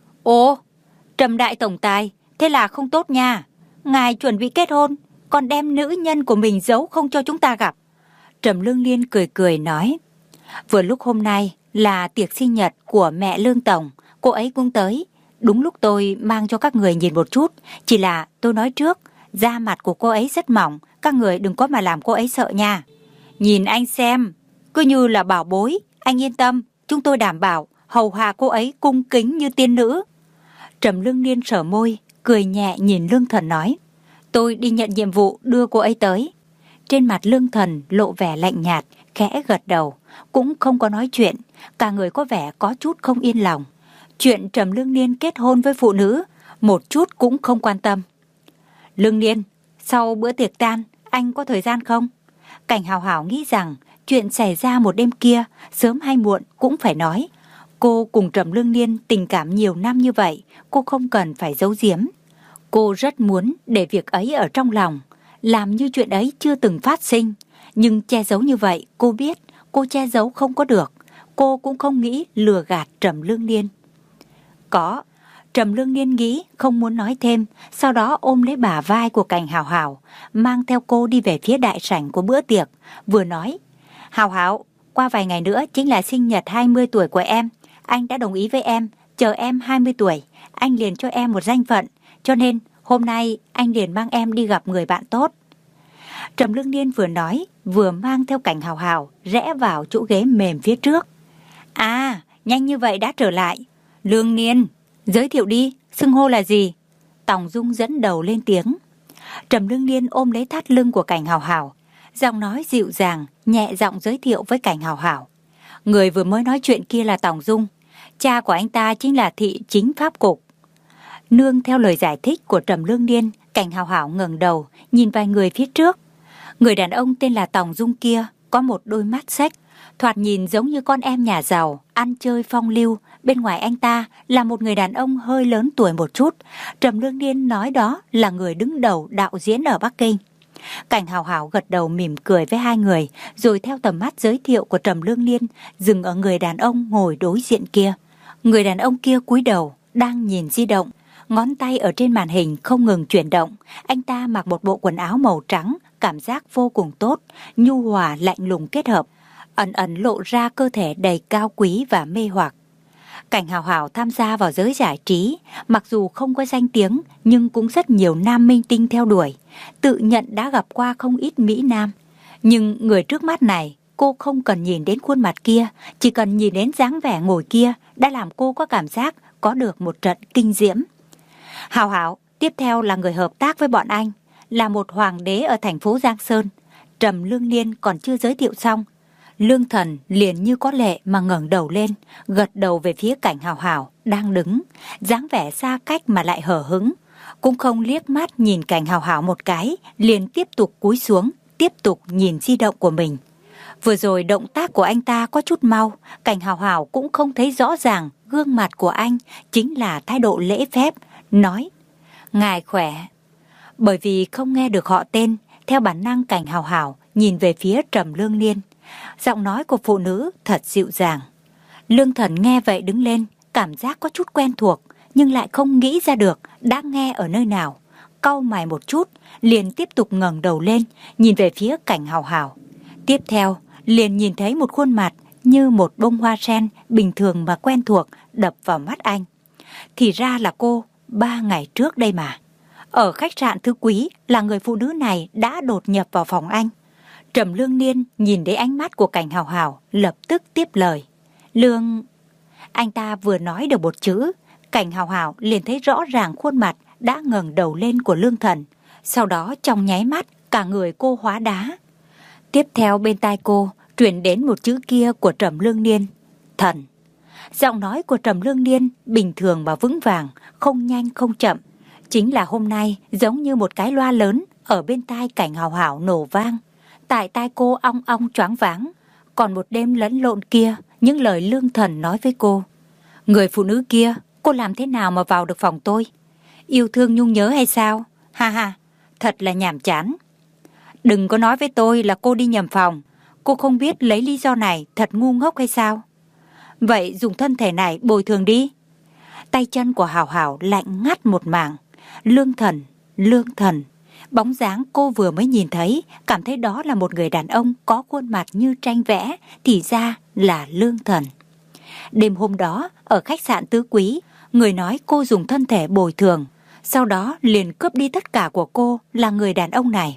Ồ, Trầm đại tổng tài, thế là không tốt nha. Ngài chuẩn bị kết hôn, còn đem nữ nhân của mình giấu không cho chúng ta gặp. Trầm Lương Liên cười cười nói. Vừa lúc hôm nay là tiệc sinh nhật của mẹ Lương Tổng, cô ấy cũng tới. Đúng lúc tôi mang cho các người nhìn một chút, chỉ là tôi nói trước, da mặt của cô ấy rất mỏng, các người đừng có mà làm cô ấy sợ nha. Nhìn anh xem, cứ như là bảo bối, anh yên tâm, chúng tôi đảm bảo hầu hạ cô ấy cung kính như tiên nữ. Trầm Lương Liên sở môi, cười nhẹ nhìn Lương Thần nói. Tôi đi nhận nhiệm vụ đưa cô ấy tới. Trên mặt Lương Thần lộ vẻ lạnh nhạt, khẽ gật đầu, cũng không có nói chuyện, cả người có vẻ có chút không yên lòng. Chuyện Trầm Lương Liên kết hôn với phụ nữ, một chút cũng không quan tâm. Lương Liên, sau bữa tiệc tan, anh có thời gian không? Cảnh Hào Hảo nghĩ rằng chuyện xảy ra một đêm kia, sớm hay muộn cũng phải nói. Cô cùng Trầm Lương Liên tình cảm nhiều năm như vậy, cô không cần phải giấu giếm. Cô rất muốn để việc ấy ở trong lòng, làm như chuyện ấy chưa từng phát sinh. Nhưng che giấu như vậy, cô biết cô che giấu không có được. Cô cũng không nghĩ lừa gạt Trầm Lương Liên. Có, Trầm Lương Liên nghĩ không muốn nói thêm, sau đó ôm lấy bả vai của Cảnh Hào Hảo, mang theo cô đi về phía đại sảnh của bữa tiệc, vừa nói. Hào Hảo, qua vài ngày nữa chính là sinh nhật hai mươi tuổi của em. Anh đã đồng ý với em, chờ em hai mươi tuổi, anh liền cho em một danh phận, cho nên hôm nay anh liền mang em đi gặp người bạn tốt. Trầm Lương Liên vừa nói, vừa mang theo Cảnh Hào Hảo rẽ vào chỗ ghế mềm phía trước. À, nhanh như vậy đã trở lại. Lương Liên, giới thiệu đi, xưng hô là gì? Tòng Dung dẫn đầu lên tiếng. Trầm Lương Liên ôm lấy thắt lưng của Cảnh Hào Hảo, giọng nói dịu dàng, nhẹ giọng giới thiệu với Cảnh Hào Hảo. Người vừa mới nói chuyện kia là Tòng Dung, cha của anh ta chính là thị chính pháp cục. Nương theo lời giải thích của Trầm Lương Liên, Cảnh Hào Hảo ngẩng đầu, nhìn vài người phía trước. Người đàn ông tên là Tòng Dung kia có một đôi mắt xếch, thoạt nhìn giống như con em nhà giàu, ăn chơi phong lưu. Bên ngoài anh ta là một người đàn ông hơi lớn tuổi một chút. Trầm Lương Liên nói đó là người đứng đầu đạo diễn ở Bắc Kinh. Cảnh Hào Hảo gật đầu mỉm cười với hai người, rồi theo tầm mắt giới thiệu của Trầm Lương Liên dừng ở người đàn ông ngồi đối diện kia. Người đàn ông kia cúi đầu, đang nhìn di động, ngón tay ở trên màn hình không ngừng chuyển động. Anh ta mặc một bộ quần áo màu trắng, cảm giác vô cùng tốt, nhu hòa lạnh lùng kết hợp, ẩn ẩn lộ ra cơ thể đầy cao quý và mê hoặc. Cảnh Hào Hào tham gia vào giới giải trí, mặc dù không có danh tiếng nhưng cũng rất nhiều nam minh tinh theo đuổi, tự nhận đã gặp qua không ít mỹ nam. Nhưng người trước mắt này, cô không cần nhìn đến khuôn mặt kia, chỉ cần nhìn đến dáng vẻ ngồi kia đã làm cô có cảm giác có được một trận kinh diễm. Hào Hào tiếp theo là người hợp tác với bọn anh, là một hoàng đế ở thành phố Giang Sơn. Trầm Lương Liên còn chưa giới thiệu xong, Lương Thần liền như có lệ mà ngẩng đầu lên, gật đầu về phía Cảnh Hào Hào đang đứng, dáng vẻ xa cách mà lại hở hững, cũng không liếc mắt nhìn Cảnh Hào Hào một cái, liền tiếp tục cúi xuống, tiếp tục nhìn di động của mình. Vừa rồi động tác của anh ta có chút mau, Cảnh Hào Hào cũng không thấy rõ ràng gương mặt của anh chính là thái độ lễ phép, nói: "Ngài khỏe." Bởi vì không nghe được họ tên, theo bản năng Cảnh Hào Hào nhìn về phía Trầm Lương Liên. Giọng nói của phụ nữ thật dịu dàng. Lương Thần nghe vậy đứng lên, cảm giác có chút quen thuộc, nhưng lại không nghĩ ra được đã nghe ở nơi nào. Cau mày một chút, liền tiếp tục ngẩng đầu lên, nhìn về phía Cảnh Hào Hào. Tiếp theo, liền nhìn thấy một khuôn mặt như một bông hoa sen bình thường mà quen thuộc đập vào mắt anh. Thì ra là cô, ba ngày trước đây mà. Ở khách sạn Thứ Quý là người phụ nữ này đã đột nhập vào phòng anh. Trầm Lương Liên nhìn thấy ánh mắt của Cảnh Hào Hào, lập tức tiếp lời. Lương... Anh ta vừa nói được một chữ, Cảnh Hào Hào liền thấy rõ ràng khuôn mặt đã ngẩng đầu lên của Lương Thần. Sau đó trong nháy mắt, cả người cô hóa đá. Tiếp theo bên tai cô truyền đến một chữ kia của Trầm Lương Liên: Thần. Giọng nói của Trầm Lương Liên bình thường mà vững vàng, không nhanh không chậm. Chính là hôm nay giống như một cái loa lớn ở bên tai Cảnh Hào Hào nổ vang. Tại tai cô ong ong choáng váng. Còn một đêm lẫn lộn kia, những lời Lương Thần nói với cô: Người phụ nữ kia, cô làm thế nào mà vào được phòng tôi? Yêu thương nhung nhớ hay sao? Ha ha, thật là nhàm chán. Đừng có nói với tôi là cô đi nhầm phòng. Cô không biết lấy lý do này thật ngu ngốc hay sao? Vậy dùng thân thể này bồi thường đi. Tay chân của Hào Hào lạnh ngắt một mảng. Lương Thần, Lương Thần. Bóng dáng cô vừa mới nhìn thấy, cảm thấy đó là một người đàn ông có khuôn mặt như tranh vẽ, thì ra là Lương Thần. Đêm hôm đó, ở khách sạn Tứ Quý, người nói cô dùng thân thể bồi thường, sau đó liền cướp đi tất cả của cô là người đàn ông này.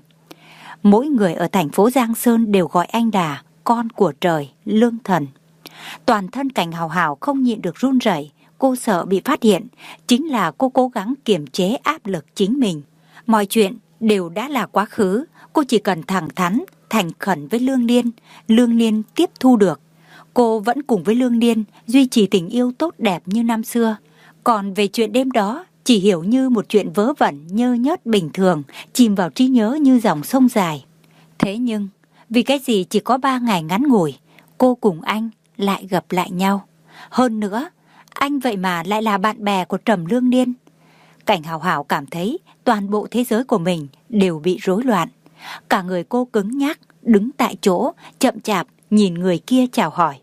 Mỗi người ở thành phố Giang Sơn đều gọi anh Đà, con của trời, Lương Thần. Toàn thân Cảnh Hào Hào không nhịn được run rẩy, cô sợ bị phát hiện, chính là cô cố gắng kiềm chế áp lực chính mình. Mọi chuyện đều đã là quá khứ, cô chỉ cần thẳng thắn, thành khẩn với Lương Liên, Lương Liên tiếp thu được. Cô vẫn cùng với Lương Liên duy trì tình yêu tốt đẹp như năm xưa. Còn về chuyện đêm đó, chỉ hiểu như một chuyện vớ vẩn nhơ nhớt bình thường, chìm vào trí nhớ như dòng sông dài. Thế nhưng, vì cái gì chỉ có ba ngày ngắn ngủi, cô cùng anh lại gặp lại nhau. Hơn nữa, anh vậy mà lại là bạn bè của Trầm Lương Liên. Cảnh Hào Hào cảm thấy toàn bộ thế giới của mình đều bị rối loạn. Cả người cô cứng nhắc, đứng tại chỗ, chậm chạp nhìn người kia chào hỏi.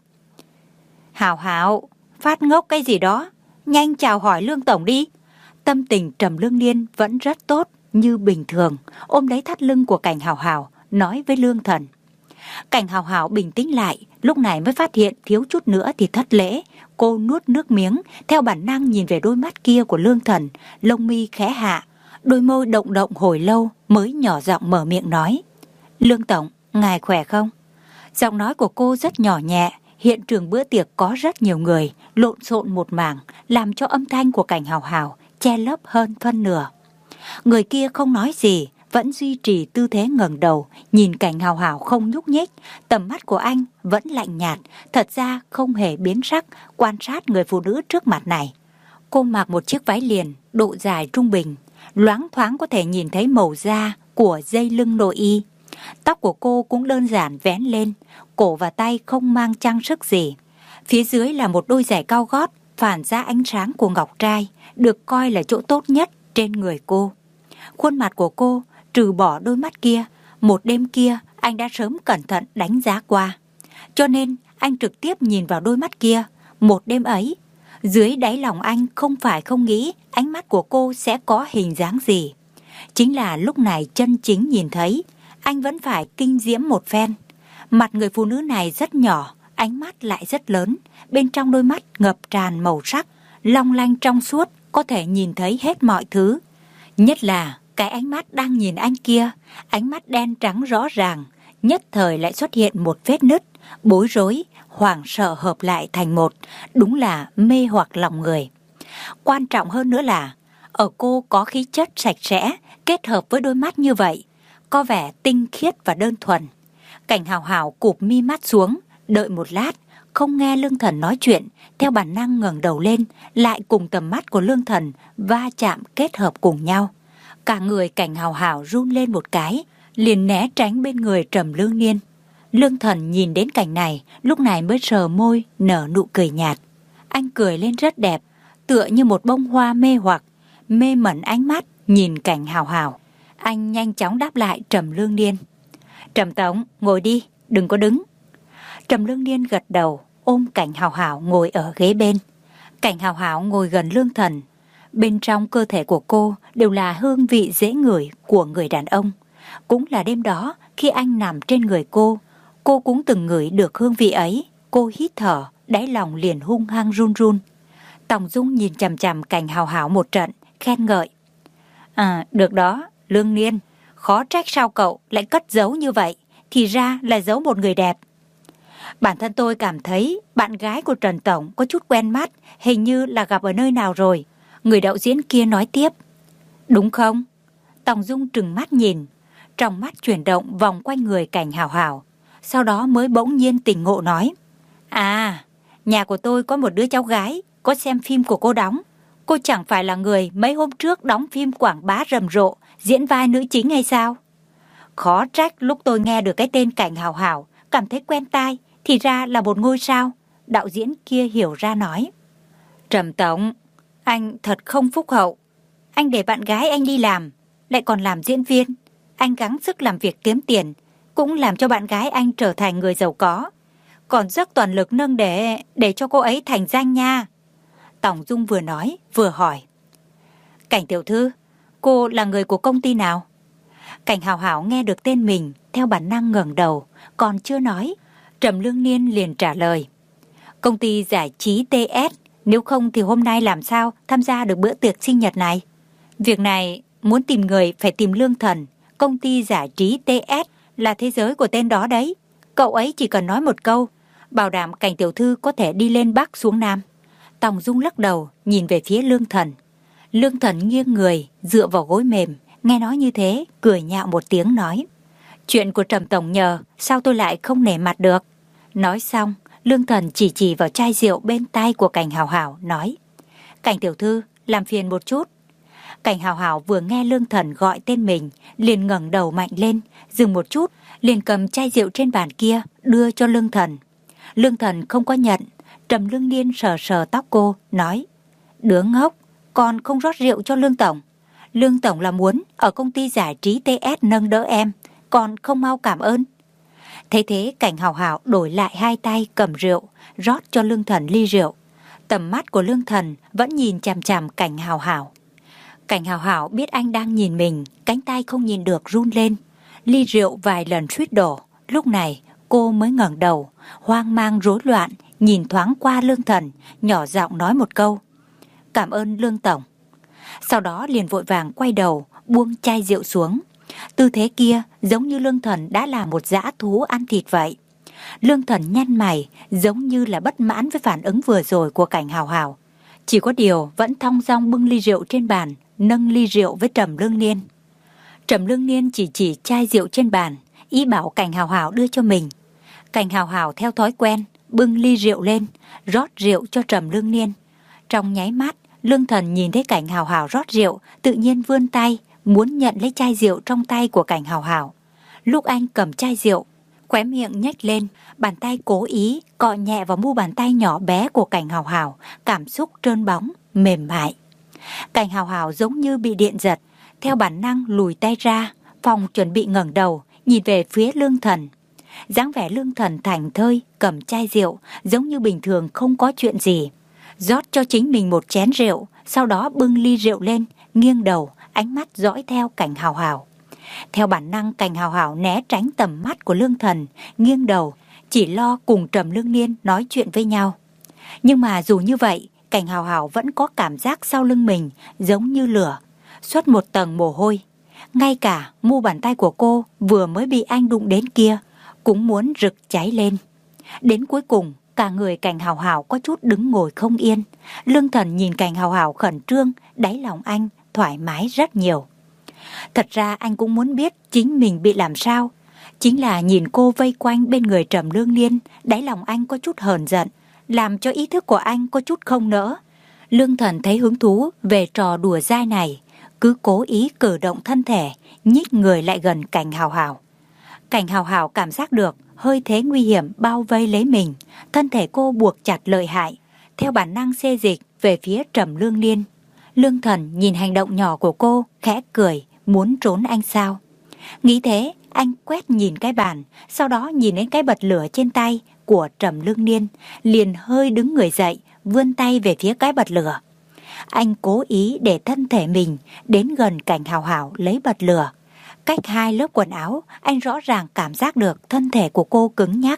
Hào Hào, phát ngốc cái gì đó, nhanh chào hỏi Lương Tổng đi. Tâm tình Trầm Lương Liên vẫn rất tốt, như bình thường, ôm lấy thắt lưng của Cảnh Hào Hào, nói với Lương Thần. Cảnh Hào Hào bình tĩnh lại, lúc này mới phát hiện thiếu chút nữa thì thất lễ. Cô nuốt nước miếng, theo bản năng nhìn về đôi mắt kia của Lương Thần, lông mi khẽ hạ, đôi môi động động hồi lâu mới nhỏ giọng mở miệng nói. Lương Tổng, ngài khỏe không? Giọng nói của cô rất nhỏ nhẹ, hiện trường bữa tiệc có rất nhiều người, lộn xộn một mảng, làm cho âm thanh của Cảnh Hào Hào che lấp hơn phân nửa. Người kia không nói gì, vẫn duy trì tư thế ngẩng đầu, nhìn Cảnh Hào Hào không nhúc nhích, tầm mắt của anh vẫn lạnh nhạt, thật ra không hề biến sắc, quan sát người phụ nữ trước mặt này. Cô mặc một chiếc váy liền, độ dài trung bình, loáng thoáng có thể nhìn thấy màu da của dây lưng nội y. Tóc của cô cũng đơn giản vén lên, cổ và tay không mang trang sức gì. Phía dưới là một đôi giày cao gót, phản ra ánh sáng của ngọc trai, được coi là chỗ tốt nhất trên người cô. Khuôn mặt của cô, trừ bỏ đôi mắt kia, một đêm kia anh đã sớm cẩn thận đánh giá qua. Cho nên anh trực tiếp nhìn vào đôi mắt kia. Một đêm ấy, dưới đáy lòng anh không phải không nghĩ ánh mắt của cô sẽ có hình dáng gì. Chính là lúc này chân chính nhìn thấy, anh vẫn phải kinh diễm một phen. Mặt người phụ nữ này rất nhỏ, ánh mắt lại rất lớn, bên trong đôi mắt ngập tràn màu sắc, long lanh trong suốt, có thể nhìn thấy hết mọi thứ. Nhất là cái ánh mắt đang nhìn anh kia, ánh mắt đen trắng rõ ràng, nhất thời lại xuất hiện một vết nứt, bối rối, hoảng sợ hợp lại thành một, đúng là mê hoặc lòng người. Quan trọng hơn nữa là, ở cô có khí chất sạch sẽ, kết hợp với đôi mắt như vậy, có vẻ tinh khiết và đơn thuần. Cảnh Hào Hào cụp mi mắt xuống, đợi một lát, không nghe Lương Thần nói chuyện, theo bản năng ngẩng đầu lên, lại cùng tầm mắt của Lương Thần va chạm kết hợp cùng nhau. Cả người Cảnh Hào Hào run lên một cái, liền né tránh bên người Trầm Lương Niên. Lương Thần nhìn đến cảnh này, lúc này mới sờ môi, nở nụ cười nhạt. Anh cười lên rất đẹp, tựa như một bông hoa mê hoặc, mê mẩn ánh mắt nhìn Cảnh Hào Hào. Anh nhanh chóng đáp lại Trầm Lương Niên. Trầm Tổng, ngồi đi, đừng có đứng. Trầm Lương Niên gật đầu, ôm Cảnh Hào Hào ngồi ở ghế bên. Cảnh Hào Hào ngồi gần Lương Thần. Bên trong cơ thể của cô đều là hương vị dễ ngửi của người đàn ông. Cũng là đêm đó, khi anh nằm trên người cô, cô cũng từng ngửi được hương vị ấy. Cô hít thở, đáy lòng liền hung hăng run run. Tòng Dung nhìn chằm chằm Cảnh Hào Hào một trận, khen ngợi. À, được đó, Lương Niên, khó trách sao cậu lại cất giấu như vậy, thì ra là giấu một người đẹp. Bản thân tôi cảm thấy bạn gái của Trần Tổng có chút quen mắt, hình như là gặp ở nơi nào rồi. Người đạo diễn kia nói tiếp. Đúng không? Tòng Dung trừng mắt nhìn, trong mắt chuyển động vòng quanh người Cảnh Hào Hào, sau đó mới bỗng nhiên tỉnh ngộ nói. À, nhà của tôi có một đứa cháu gái, có xem phim của cô đóng. Cô chẳng phải là người mấy hôm trước đóng phim quảng bá rầm rộ, diễn vai nữ chính hay sao? Khó trách lúc tôi nghe được cái tên Cảnh Hào Hào, cảm thấy quen tai, thì ra là một ngôi sao. Đạo diễn kia hiểu ra nói. Trầm Tổng, anh thật không phúc hậu. Anh để bạn gái anh đi làm, lại còn làm diễn viên. Anh gắng sức làm việc kiếm tiền, cũng làm cho bạn gái anh trở thành người giàu có. Còn dốc toàn lực nâng để để cho cô ấy thành danh nha. Tòng Dung vừa nói vừa hỏi. Cảnh tiểu thư, cô là người của công ty nào? Cảnh Hào Hào nghe được tên mình, theo bản năng ngẩng đầu, còn chưa nói, Trầm Lương Niên liền trả lời. Công ty giải trí tê ét, nếu không thì hôm nay làm sao tham gia được bữa tiệc sinh nhật này? Việc này muốn tìm người phải tìm Lương Thần, công ty giải trí tê ét là thế giới của tên đó đấy. Cậu ấy chỉ cần nói một câu, bảo đảm Cảnh tiểu thư có thể đi lên Bắc xuống Nam. Tòng Dung lắc đầu, nhìn về phía Lương Thần. Lương Thần nghiêng người, dựa vào gối mềm, nghe nói như thế, cười nhạo một tiếng nói. Chuyện của Trầm Tổng nhờ, sao tôi lại không nể mặt được? Nói xong, Lương Thần chỉ chỉ vào chai rượu bên tay của Cảnh Hào Hào, nói. Cảnh tiểu thư, làm phiền một chút. Cảnh Hào Hào vừa nghe Lương Thần gọi tên mình, liền ngẩng đầu mạnh lên, dừng một chút, liền cầm chai rượu trên bàn kia, đưa cho Lương Thần. Lương Thần không có nhận. Trầm Lương Niên sờ sờ tóc cô, nói. Đứa ngốc, còn không rót rượu cho Lương Tổng. Lương Tổng là muốn ở công ty giải trí tê ét nâng đỡ em, còn không mau cảm ơn. Thế thế Cảnh Hào Hào đổi lại hai tay cầm rượu, rót cho Lương Thần ly rượu. Tầm mắt của Lương Thần vẫn nhìn chằm chằm Cảnh Hào Hào. Cảnh Hào Hào biết anh đang nhìn mình, cánh tay không nhìn được run lên. Ly rượu vài lần suýt đổ, lúc này cô mới ngẩng đầu, hoang mang rối loạn, nhìn thoáng qua Lương Thần, nhỏ giọng nói một câu. Cảm ơn Lương Tổng. Sau đó liền vội vàng quay đầu, buông chai rượu xuống. Tư thế kia giống như Lương Thần đã là một dã thú ăn thịt vậy. Lương Thần nhăn mày, giống như là bất mãn với phản ứng vừa rồi của Cảnh Hào Hào. Chỉ có điều vẫn thong dong bưng ly rượu trên bàn, nâng ly rượu với Trầm Lương Niên. Trầm Lương Niên chỉ chỉ chai rượu trên bàn, ý bảo Cảnh Hào Hào đưa cho mình. Cảnh Hào Hào theo thói quen, bưng ly rượu lên, rót rượu cho Trầm Lương Niên. Trong nháy mắt, Lương Thần nhìn thấy Cảnh Hào Hào rót rượu, tự nhiên vươn tay, muốn nhận lấy chai rượu trong tay của Cảnh Hào Hào. Lúc anh cầm chai rượu, khóe miệng nhếch lên, bàn tay cố ý cọ nhẹ vào mu bàn tay nhỏ bé của Cảnh Hào Hào, cảm xúc trơn bóng, mềm mại. Cảnh Hào Hào giống như bị điện giật, theo bản năng lùi tay ra, phòng chuẩn bị ngẩng đầu, nhìn về phía Lương Thần. Dáng vẻ Lương Thần thảnh thơi, cầm chai rượu, giống như bình thường không có chuyện gì. Rót cho chính mình một chén rượu, sau đó bưng ly rượu lên, nghiêng đầu, ánh mắt dõi theo Cảnh Hào Hào. Theo bản năng Cảnh Hào Hào né tránh tầm mắt của Lương Thần, nghiêng đầu, chỉ lo cùng Trầm Lương Niên nói chuyện với nhau. Nhưng mà dù như vậy, Cảnh Hào Hào vẫn có cảm giác sau lưng mình giống như lửa, xuất một tầng mồ hôi. Ngay cả mu bàn tay của cô vừa mới bị anh đụng đến kia cũng muốn rực cháy lên. Đến cuối cùng, cả người Cảnh Hào Hào có chút đứng ngồi không yên. Lương Thần nhìn Cảnh Hào Hào khẩn trương, đáy lòng anh thoải mái rất nhiều. Thật ra anh cũng muốn biết chính mình bị làm sao. Chính là nhìn cô vây quanh bên người Trầm Lương Niên, đáy lòng anh có chút hờn giận, làm cho ý thức của anh có chút không nỡ. Lương Thần thấy hứng thú về trò đùa dai này, cứ cố ý cử động thân thể, nhích người lại gần Cảnh Hào Hào. Cảnh Hào Hào cảm giác được hơi thế nguy hiểm bao vây lấy mình, thân thể cô buộc chặt lợi hại, theo bản năng xê dịch về phía Trầm Lương Niên. Lương Thần nhìn hành động nhỏ của cô, khẽ cười, muốn trốn anh sao? Nghĩ thế, anh quét nhìn cái bàn, sau đó nhìn đến cái bật lửa trên tay của Trầm Lương Niên, liền hơi đứng người dậy, vươn tay về phía cái bật lửa. Anh cố ý để thân thể mình đến gần Cảnh Hào Hào lấy bật lửa. Cách hai lớp quần áo, anh rõ ràng cảm giác được thân thể của cô cứng nhắc.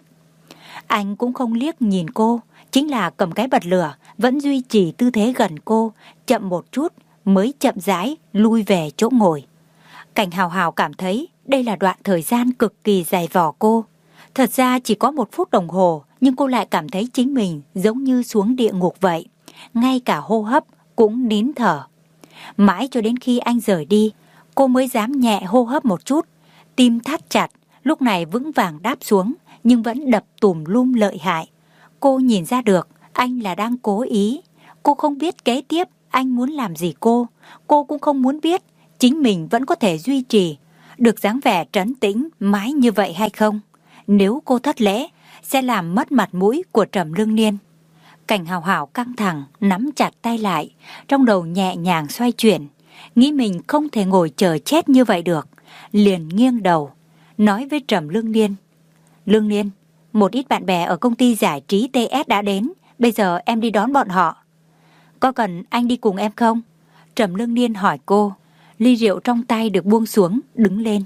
Anh cũng không liếc nhìn cô, chính là cầm cái bật lửa, vẫn duy trì tư thế gần cô, chậm một chút mới chậm rãi lui về chỗ ngồi. Cảnh Hào Hào cảm thấy đây là đoạn thời gian cực kỳ dày vò cô. Thật ra chỉ có một phút đồng hồ, nhưng cô lại cảm thấy chính mình giống như xuống địa ngục vậy. Ngay cả hô hấp cũng nín thở. Mãi cho đến khi anh rời đi, cô mới dám nhẹ hô hấp một chút. Tim thắt chặt, lúc này vững vàng đáp xuống, nhưng vẫn đập tùm lum lợi hại. Cô nhìn ra được anh là đang cố ý. Cô không biết kế tiếp anh muốn làm gì cô. Cô cũng không muốn biết chính mình vẫn có thể duy trì được dáng vẻ trấn tĩnh mãi như vậy hay không. Nếu cô thất lễ, sẽ làm mất mặt mũi của Trầm Lương Niên. Cảnh Hào Hào căng thẳng, nắm chặt tay lại, trong đầu nhẹ nhàng xoay chuyển, nghĩ mình không thể ngồi chờ chết như vậy được, liền nghiêng đầu, nói với Trầm Lương Niên: Lương Niên, một ít bạn bè ở công ty giải trí tê ét đã đến, bây giờ em đi đón bọn họ. Có cần anh đi cùng em không? Trầm Lương Niên hỏi cô. Ly rượu trong tay được buông xuống, đứng lên.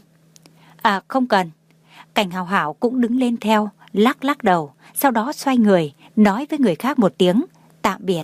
À không cần. Cảnh Hào Hào cũng đứng lên theo, lắc lắc đầu, sau đó xoay người, nói với người khác một tiếng tạm biệt.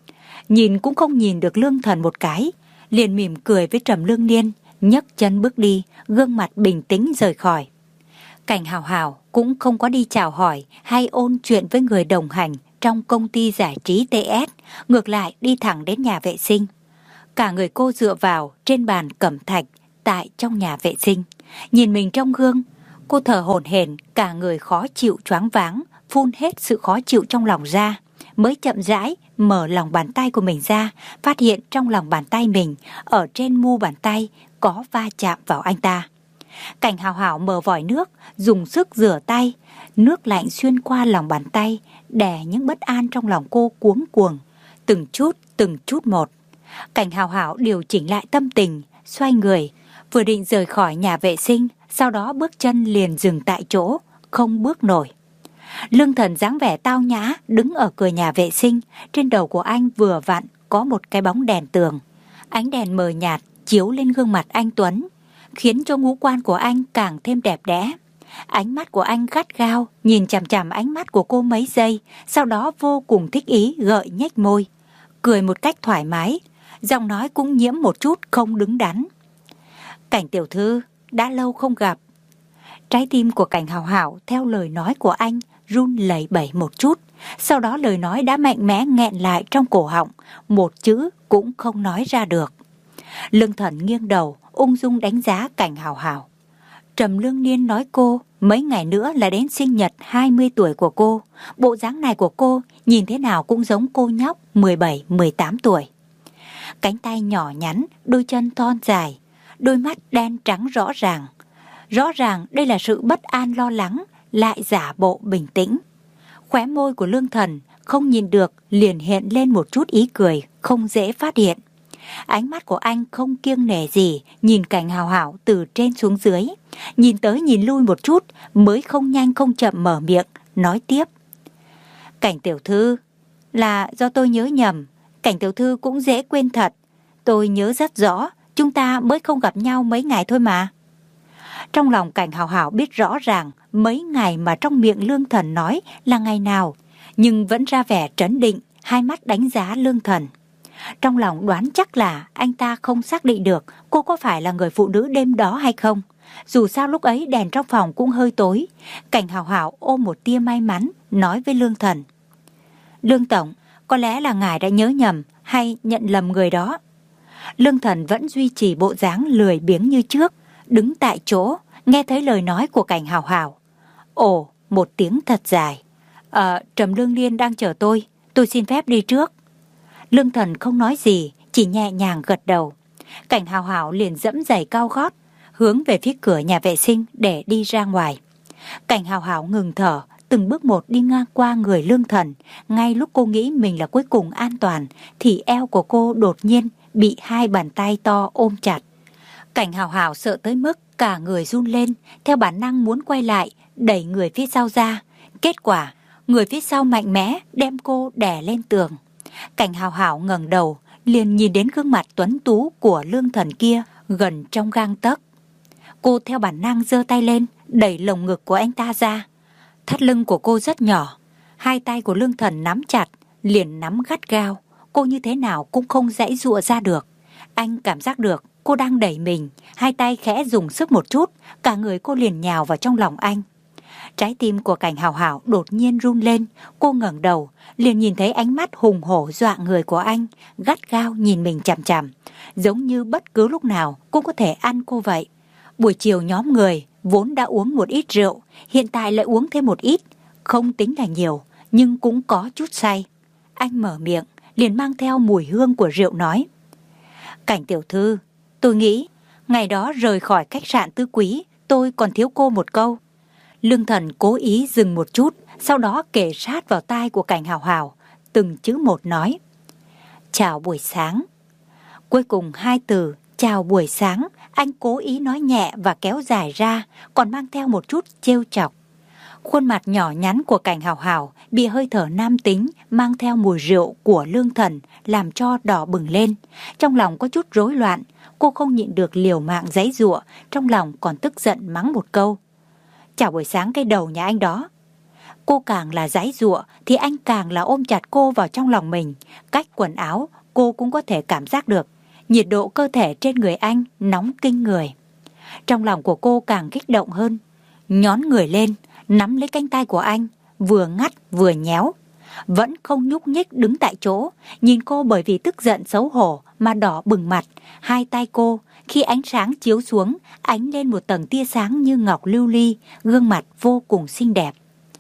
Nhìn cũng không nhìn được Lương Thần một cái, liền mỉm cười với Trầm Lương Niên, nhấc chân bước đi, gương mặt bình tĩnh rời khỏi. Cảnh Hào Hào cũng không có đi chào hỏi hay ôn chuyện với người đồng hành trong công ty giải trí tê ét, ngược lại đi thẳng đến nhà vệ sinh. Cả người cô dựa vào trên bàn cẩm thạch tại trong nhà vệ sinh, nhìn mình trong gương, cô thở hổn hển, cả người khó chịu choáng váng, phun hết sự khó chịu trong lòng ra, mới chậm rãi mở lòng bàn tay của mình ra, phát hiện trong lòng bàn tay mình, ở trên mu bàn tay có va chạm vào anh ta. Cảnh Hào Hào mở vòi nước, dùng sức rửa tay, nước lạnh xuyên qua lòng bàn tay, đè những bất an trong lòng cô cuống cuồng, từng chút từng chút một. Cảnh Hào Hào điều chỉnh lại tâm tình, xoay người, vừa định rời khỏi nhà vệ sinh, sau đó bước chân liền dừng tại chỗ, không bước nổi. Lương Thần dáng vẻ tao nhã đứng ở cửa nhà vệ sinh, trên đầu của anh vừa vặn có một cái bóng đèn tường. Ánh đèn mờ nhạt chiếu lên gương mặt anh tuấn, khiến cho ngũ quan của anh càng thêm đẹp đẽ. Ánh mắt của anh gắt gao nhìn chằm chằm ánh mắt của cô mấy giây, sau đó vô cùng thích ý gợi nhếch môi, cười một cách thoải mái, giọng nói cũng nhiễm một chút không đứng đắn. Cảnh tiểu thư, đã lâu không gặp. Trái tim của Cảnh Hào Hào theo lời nói của anh run lẩy bẩy một chút, sau đó lời nói đã mạnh mẽ nghẹn lại trong cổ họng, một chữ cũng không nói ra được. Lương Thần nghiêng đầu, ung dung đánh giá Cảnh Hào Hào. Trầm Lương Niên nói cô mấy ngày nữa là đến sinh nhật hai mươi tuổi của cô. Bộ dáng này của cô nhìn thế nào cũng giống cô nhóc mười bảy mười tám tuổi. Cánh tay nhỏ nhắn, đôi chân thon dài, đôi mắt đen trắng rõ ràng. Rõ ràng đây là sự bất an lo lắng, lại giả bộ bình tĩnh. Khóe môi của Lương Thần không nhìn được liền hiện lên một chút ý cười không dễ phát hiện. Ánh mắt của anh không kiêng nể gì nhìn Cảnh Hào Hào từ trên xuống dưới, nhìn tới nhìn lui một chút mới không nhanh không chậm mở miệng nói tiếp. Cảnh tiểu thư, là do tôi nhớ nhầm, Cảnh tiểu thư cũng dễ quên thật. Tôi nhớ rất rõ, chúng ta mới không gặp nhau mấy ngày thôi mà. Trong lòng Cảnh Hào Hào biết rõ ràng mấy ngày mà trong miệng Lương Thần nói là ngày nào, nhưng vẫn ra vẻ trấn định, hai mắt đánh giá Lương Thần. Trong lòng đoán chắc là anh ta không xác định được cô có phải là người phụ nữ đêm đó hay không. Dù sao lúc ấy đèn trong phòng cũng hơi tối. Cảnh Hào Hào ôm một tia may mắn, nói với Lương Thần: Lương Tổng, có lẽ là ngài đã nhớ nhầm hay nhận lầm người đó. Lương Thần vẫn duy trì bộ dáng lười biếng như trước, đứng tại chỗ, nghe thấy lời nói của Cảnh Hào Hào. Ồ, một tiếng thật dài. Ờ, Trầm Lương Liên đang chờ tôi, tôi xin phép đi trước. Lương Thần không nói gì, chỉ nhẹ nhàng gật đầu. Cảnh Hào Hào liền dẫm giày cao gót, hướng về phía cửa nhà vệ sinh để đi ra ngoài. Cảnh Hào Hào ngừng thở, từng bước một đi ngang qua người Lương Thần. Ngay lúc cô nghĩ mình là cuối cùng an toàn, thì eo của cô đột nhiên bị hai bàn tay to ôm chặt. Cảnh Hào Hào sợ tới mức cả người run lên, theo bản năng muốn quay lại, đẩy người phía sau ra. Kết quả, người phía sau mạnh mẽ đem cô đè lên tường. Cảnh Hào Hào ngẩng đầu, liền nhìn đến gương mặt tuấn tú của Lương Thần kia gần trong gang tấc. Cô theo bản năng giơ tay lên, đẩy lồng ngực của anh ta ra. Thắt lưng của cô rất nhỏ, hai tay của Lương Thần nắm chặt, liền nắm gắt gao. Cô như thế nào cũng không giãy giụa ra được. Anh cảm giác được cô đang đẩy mình, hai tay khẽ dùng sức một chút, cả người cô liền nhào vào trong lòng anh. Trái tim của Cảnh Hào Hào đột nhiên run lên, cô ngẩng đầu, liền nhìn thấy ánh mắt hùng hổ dọa người của anh, gắt gao nhìn mình chằm chằm, giống như bất cứ lúc nào cũng có thể ăn cô vậy. Buổi chiều nhóm người vốn đã uống một ít rượu, hiện tại lại uống thêm một ít, không tính là nhiều, nhưng cũng có chút say. Anh mở miệng, liền mang theo mùi hương của rượu nói: Cảnh tiểu thư, tôi nghĩ ngày đó rời khỏi khách sạn Tứ Quý, tôi còn thiếu cô một câu. Lương Thần cố ý dừng một chút, sau đó kề sát vào tai của Cảnh Hào Hào, từng chữ một nói: Chào buổi sáng. Cuối cùng hai từ chào buổi sáng anh cố ý nói nhẹ và kéo dài ra, còn mang theo một chút trêu chọc. Khuôn mặt nhỏ nhắn của Cảnh Hào Hào bị hơi thở nam tính mang theo mùi rượu của Lương Thần làm cho đỏ bừng lên. Trong lòng có chút rối loạn, cô không nhịn được liều mạng giãy giụa, trong lòng còn tức giận mắng một câu: Chào buổi sáng cái đầu nhà anh đó. Cô càng là giãy giụa thì anh càng là ôm chặt cô vào trong lòng mình. Cách quần áo cô cũng có thể cảm giác được nhiệt độ cơ thể trên người anh nóng kinh người. Trong lòng của cô càng kích động hơn, nhón người lên, nắm lấy cánh tay của anh, vừa ngắt vừa nhéo. Vẫn không nhúc nhích đứng tại chỗ, nhìn cô bởi vì tức giận xấu hổ mà đỏ bừng mặt. Hai tay cô khi ánh sáng chiếu xuống, ánh lên một tầng tia sáng như ngọc lưu ly, gương mặt vô cùng xinh đẹp.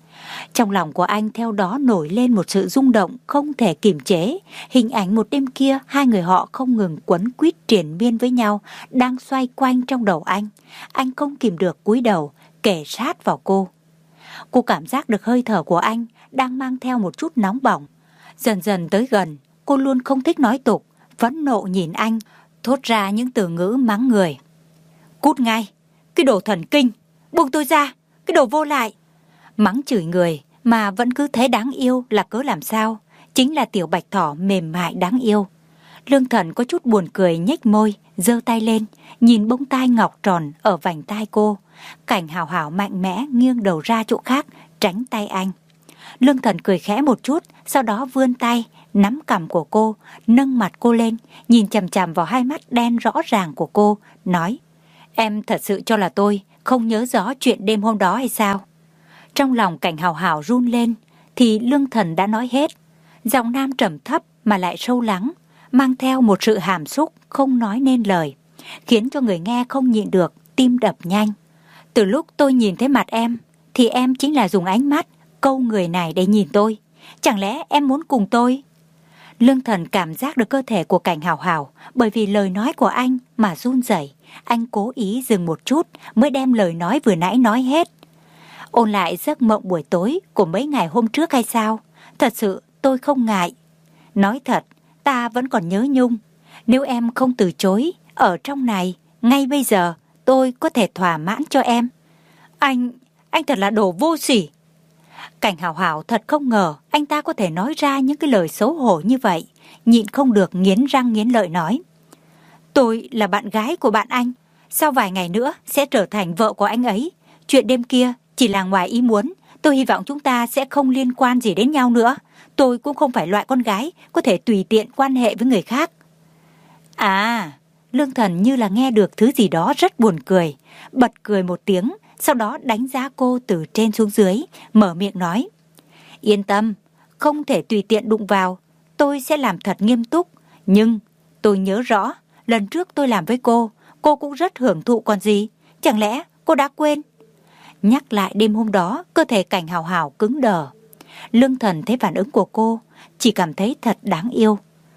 Trong lòng của anh theo đó nổi lên một sự rung động không thể kiềm chế. Hình ảnh một đêm kia, hai người họ không ngừng quấn quýt triền miên với nhau, đang xoay quanh trong đầu anh. Anh không kìm được cúi đầu, kề sát vào cô. Cô cảm giác được hơi thở của anh đang mang theo một chút nóng bỏng. Dần dần tới gần, cô luôn không thích nói tục, phẫn nộ nhìn anh, thốt ra những từ ngữ mắng người. Cút ngay, cái đồ thần kinh, buông tôi ra, cái đồ vô lại. Mắng chửi người mà vẫn cứ thấy đáng yêu là cớ làm sao? Chính là tiểu bạch thỏ mềm mại đáng yêu. Lương Thần có chút buồn cười nhếch môi, giơ tay lên, nhìn bông tai ngọc tròn ở vành tai cô. Cảnh Hào Hào mạnh mẽ nghiêng đầu ra chỗ khác, tránh tay anh. Lương Thần cười khẽ một chút, sau đó vươn tay, nắm cằm của cô, nâng mặt cô lên, nhìn chằm chằm vào hai mắt đen rõ ràng của cô, nói: Em thật sự cho là tôi không nhớ rõ chuyện đêm hôm đó hay sao? Trong lòng Cảnh Hào Hào run lên, thì Lương Thần đã nói hết. Giọng nam trầm thấp mà lại sâu lắng, mang theo một sự hàm xúc không nói nên lời, khiến cho người nghe không nhịn được tim đập nhanh. Từ lúc tôi nhìn thấy mặt em, thì em chính là dùng ánh mắt câu người này để nhìn tôi. Chẳng lẽ em muốn cùng tôi? Lương Thần cảm giác được cơ thể của Cảnh Hào Hào bởi vì lời nói của anh mà run rẩy. Anh cố ý dừng một chút mới đem lời nói vừa nãy nói hết. Ôn lại giấc mộng buổi tối của mấy ngày hôm trước hay sao? Thật sự tôi không ngại. Nói thật, ta vẫn còn nhớ Nhung. Nếu em không từ chối, ở trong này, ngay bây giờ, tôi có thể thỏa mãn cho em. Anh, anh thật là đồ vô sỉ. Cảnh Hào Hào thật không ngờ anh ta có thể nói ra những cái lời xấu hổ như vậy, nhịn không được nghiến răng nghiến lợi nói: Tôi là bạn gái của bạn anh, Sau vài ngày nữa sẽ trở thành vợ của anh ấy. Chuyện đêm kia chỉ là ngoài ý muốn. Tôi hy vọng chúng ta sẽ không liên quan gì đến nhau nữa. Tôi cũng không phải loại con gái có thể tùy tiện quan hệ với người khác. À, Lương Thần như là nghe được thứ gì đó rất buồn cười, bật cười một tiếng, sau đó đánh giá cô từ trên xuống dưới, mở miệng nói. Yên tâm, không thể tùy tiện đụng vào, tôi sẽ làm thật nghiêm túc. Nhưng tôi nhớ rõ, lần trước tôi làm với cô, cô cũng rất hưởng thụ còn gì. Chẳng lẽ cô đã quên? Nhắc lại đêm hôm đó, cơ thể Cảnh Hào Hào cứng đờ. Lương Thần thấy phản ứng của cô, chỉ cảm thấy thật đáng yêu.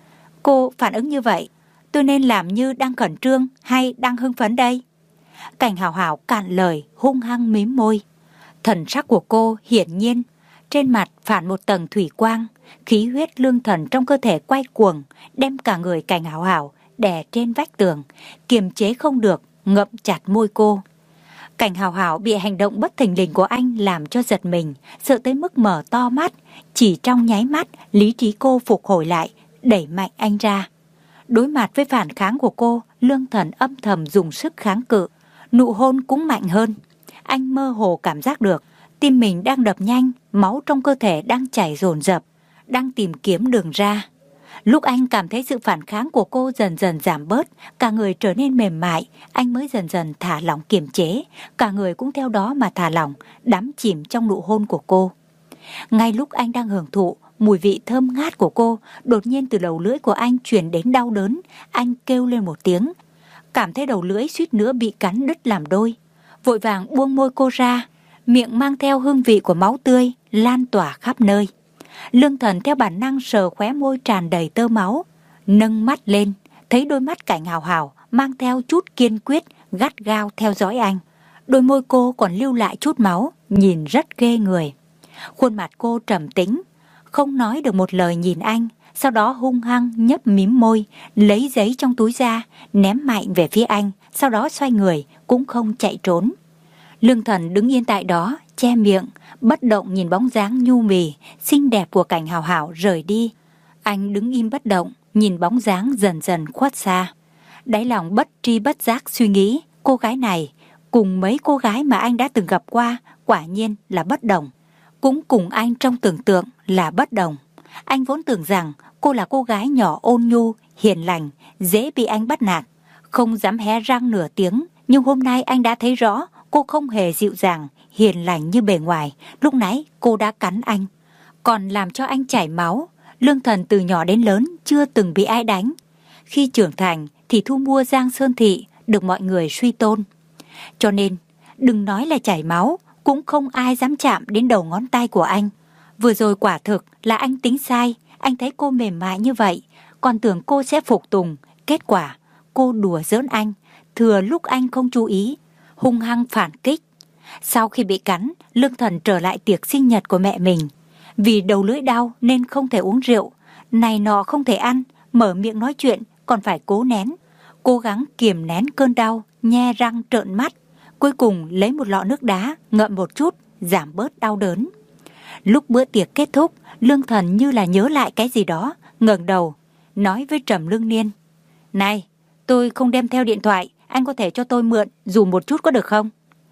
Cô phản ứng như vậy, tôi nên làm như đang khẩn trương hay đang hưng phấn đây? Cảnh Hào Hào cạn lời, hung hăng mím môi. Thần sắc của cô hiển nhiên, trên mặt phản một tầng thủy quang, khí huyết lương thần trong cơ thể quay cuồng, đem cả người Cảnh Hào Hào đè trên vách tường, kiềm chế không được, ngậm chặt môi cô. Cảnh Hào Hào bị hành động bất thình lình của anh làm cho giật mình, sợ tới mức mở to mắt. Chỉ trong nháy mắt, lý trí cô phục hồi lại, đẩy mạnh anh ra. Đối mặt với phản kháng của cô, Lương Thần âm thầm dùng sức kháng cự. Nụ hôn cũng mạnh hơn. Anh mơ hồ cảm giác được, tim mình đang đập nhanh, máu trong cơ thể đang chảy dồn dập, đang tìm kiếm đường ra. Lúc anh cảm thấy sự phản kháng của cô dần dần giảm bớt, cả người trở nên mềm mại, anh mới dần dần thả lỏng kiềm chế, cả người cũng theo đó mà thả lỏng, đắm chìm trong nụ hôn của cô. Ngay lúc anh đang hưởng thụ mùi vị thơm ngát của cô, đột nhiên từ đầu lưỡi của anh truyền đến đau đớn, anh kêu lên một tiếng, cảm thấy đầu lưỡi suýt nữa bị cắn đứt làm đôi, vội vàng buông môi cô ra, miệng mang theo hương vị của máu tươi lan tỏa khắp nơi. Lương Thần theo bản năng sờ khóe môi tràn đầy tơ máu, nâng mắt lên, thấy đôi mắt Cảnh Hào Hào mang theo chút kiên quyết, gắt gao theo dõi anh. Đôi môi cô còn lưu lại chút máu, nhìn rất ghê người. Khuôn mặt cô trầm tĩnh, không nói được một lời nhìn anh, sau đó hung hăng nhấp mím môi, lấy giấy trong túi ra, ném mạnh về phía anh, sau đó xoay người, cũng không chạy trốn. Lương Thần đứng yên tại đó, che miệng, bất động nhìn bóng dáng nhu mì, xinh đẹp của Cảnh Hào Hào rời đi. Anh đứng im bất động, nhìn bóng dáng dần dần khuất xa. Đáy lòng bất tri bất giác suy nghĩ, cô gái này, cùng mấy cô gái mà anh đã từng gặp qua, quả nhiên là bất đồng. Cũng cùng anh trong tưởng tượng là bất đồng. Anh vốn tưởng rằng cô là cô gái nhỏ ôn nhu, hiền lành, dễ bị anh bắt nạt, không dám hé răng nửa tiếng. Nhưng hôm nay anh đã thấy rõ, cô không hề dịu dàng, hiền lành như bề ngoài. Lúc nãy cô đã cắn anh, còn làm cho anh chảy máu. Lương Thần từ nhỏ đến lớn chưa từng bị ai đánh. Khi trưởng thành thì thu mua Giang Sơn Thị, được mọi người suy tôn. Cho nên, đừng nói là chảy máu, cũng không ai dám chạm đến đầu ngón tay của anh. Vừa rồi quả thực là anh tính sai. Anh thấy cô mềm mại như vậy, còn tưởng cô sẽ phục tùng. Kết quả, cô đùa giỡn anh, thừa lúc anh không chú ý, hung hăng phản kích. Sau khi bị cắn, Lương Thần trở lại tiệc sinh nhật của mẹ mình. Vì đầu lưỡi đau nên không thể uống rượu, này nọ không thể ăn, mở miệng nói chuyện còn phải cố nén. Cố gắng kiềm nén cơn đau, nhe răng trợn mắt. Cuối cùng lấy một lọ nước đá, ngậm một chút, giảm bớt đau đớn. Lúc bữa tiệc kết thúc, Lương Thần như là nhớ lại cái gì đó, ngẩng đầu, nói với Trầm Lương Niên. Này, tôi không đem theo điện thoại, anh có thể cho tôi mượn dùng một chút có được không?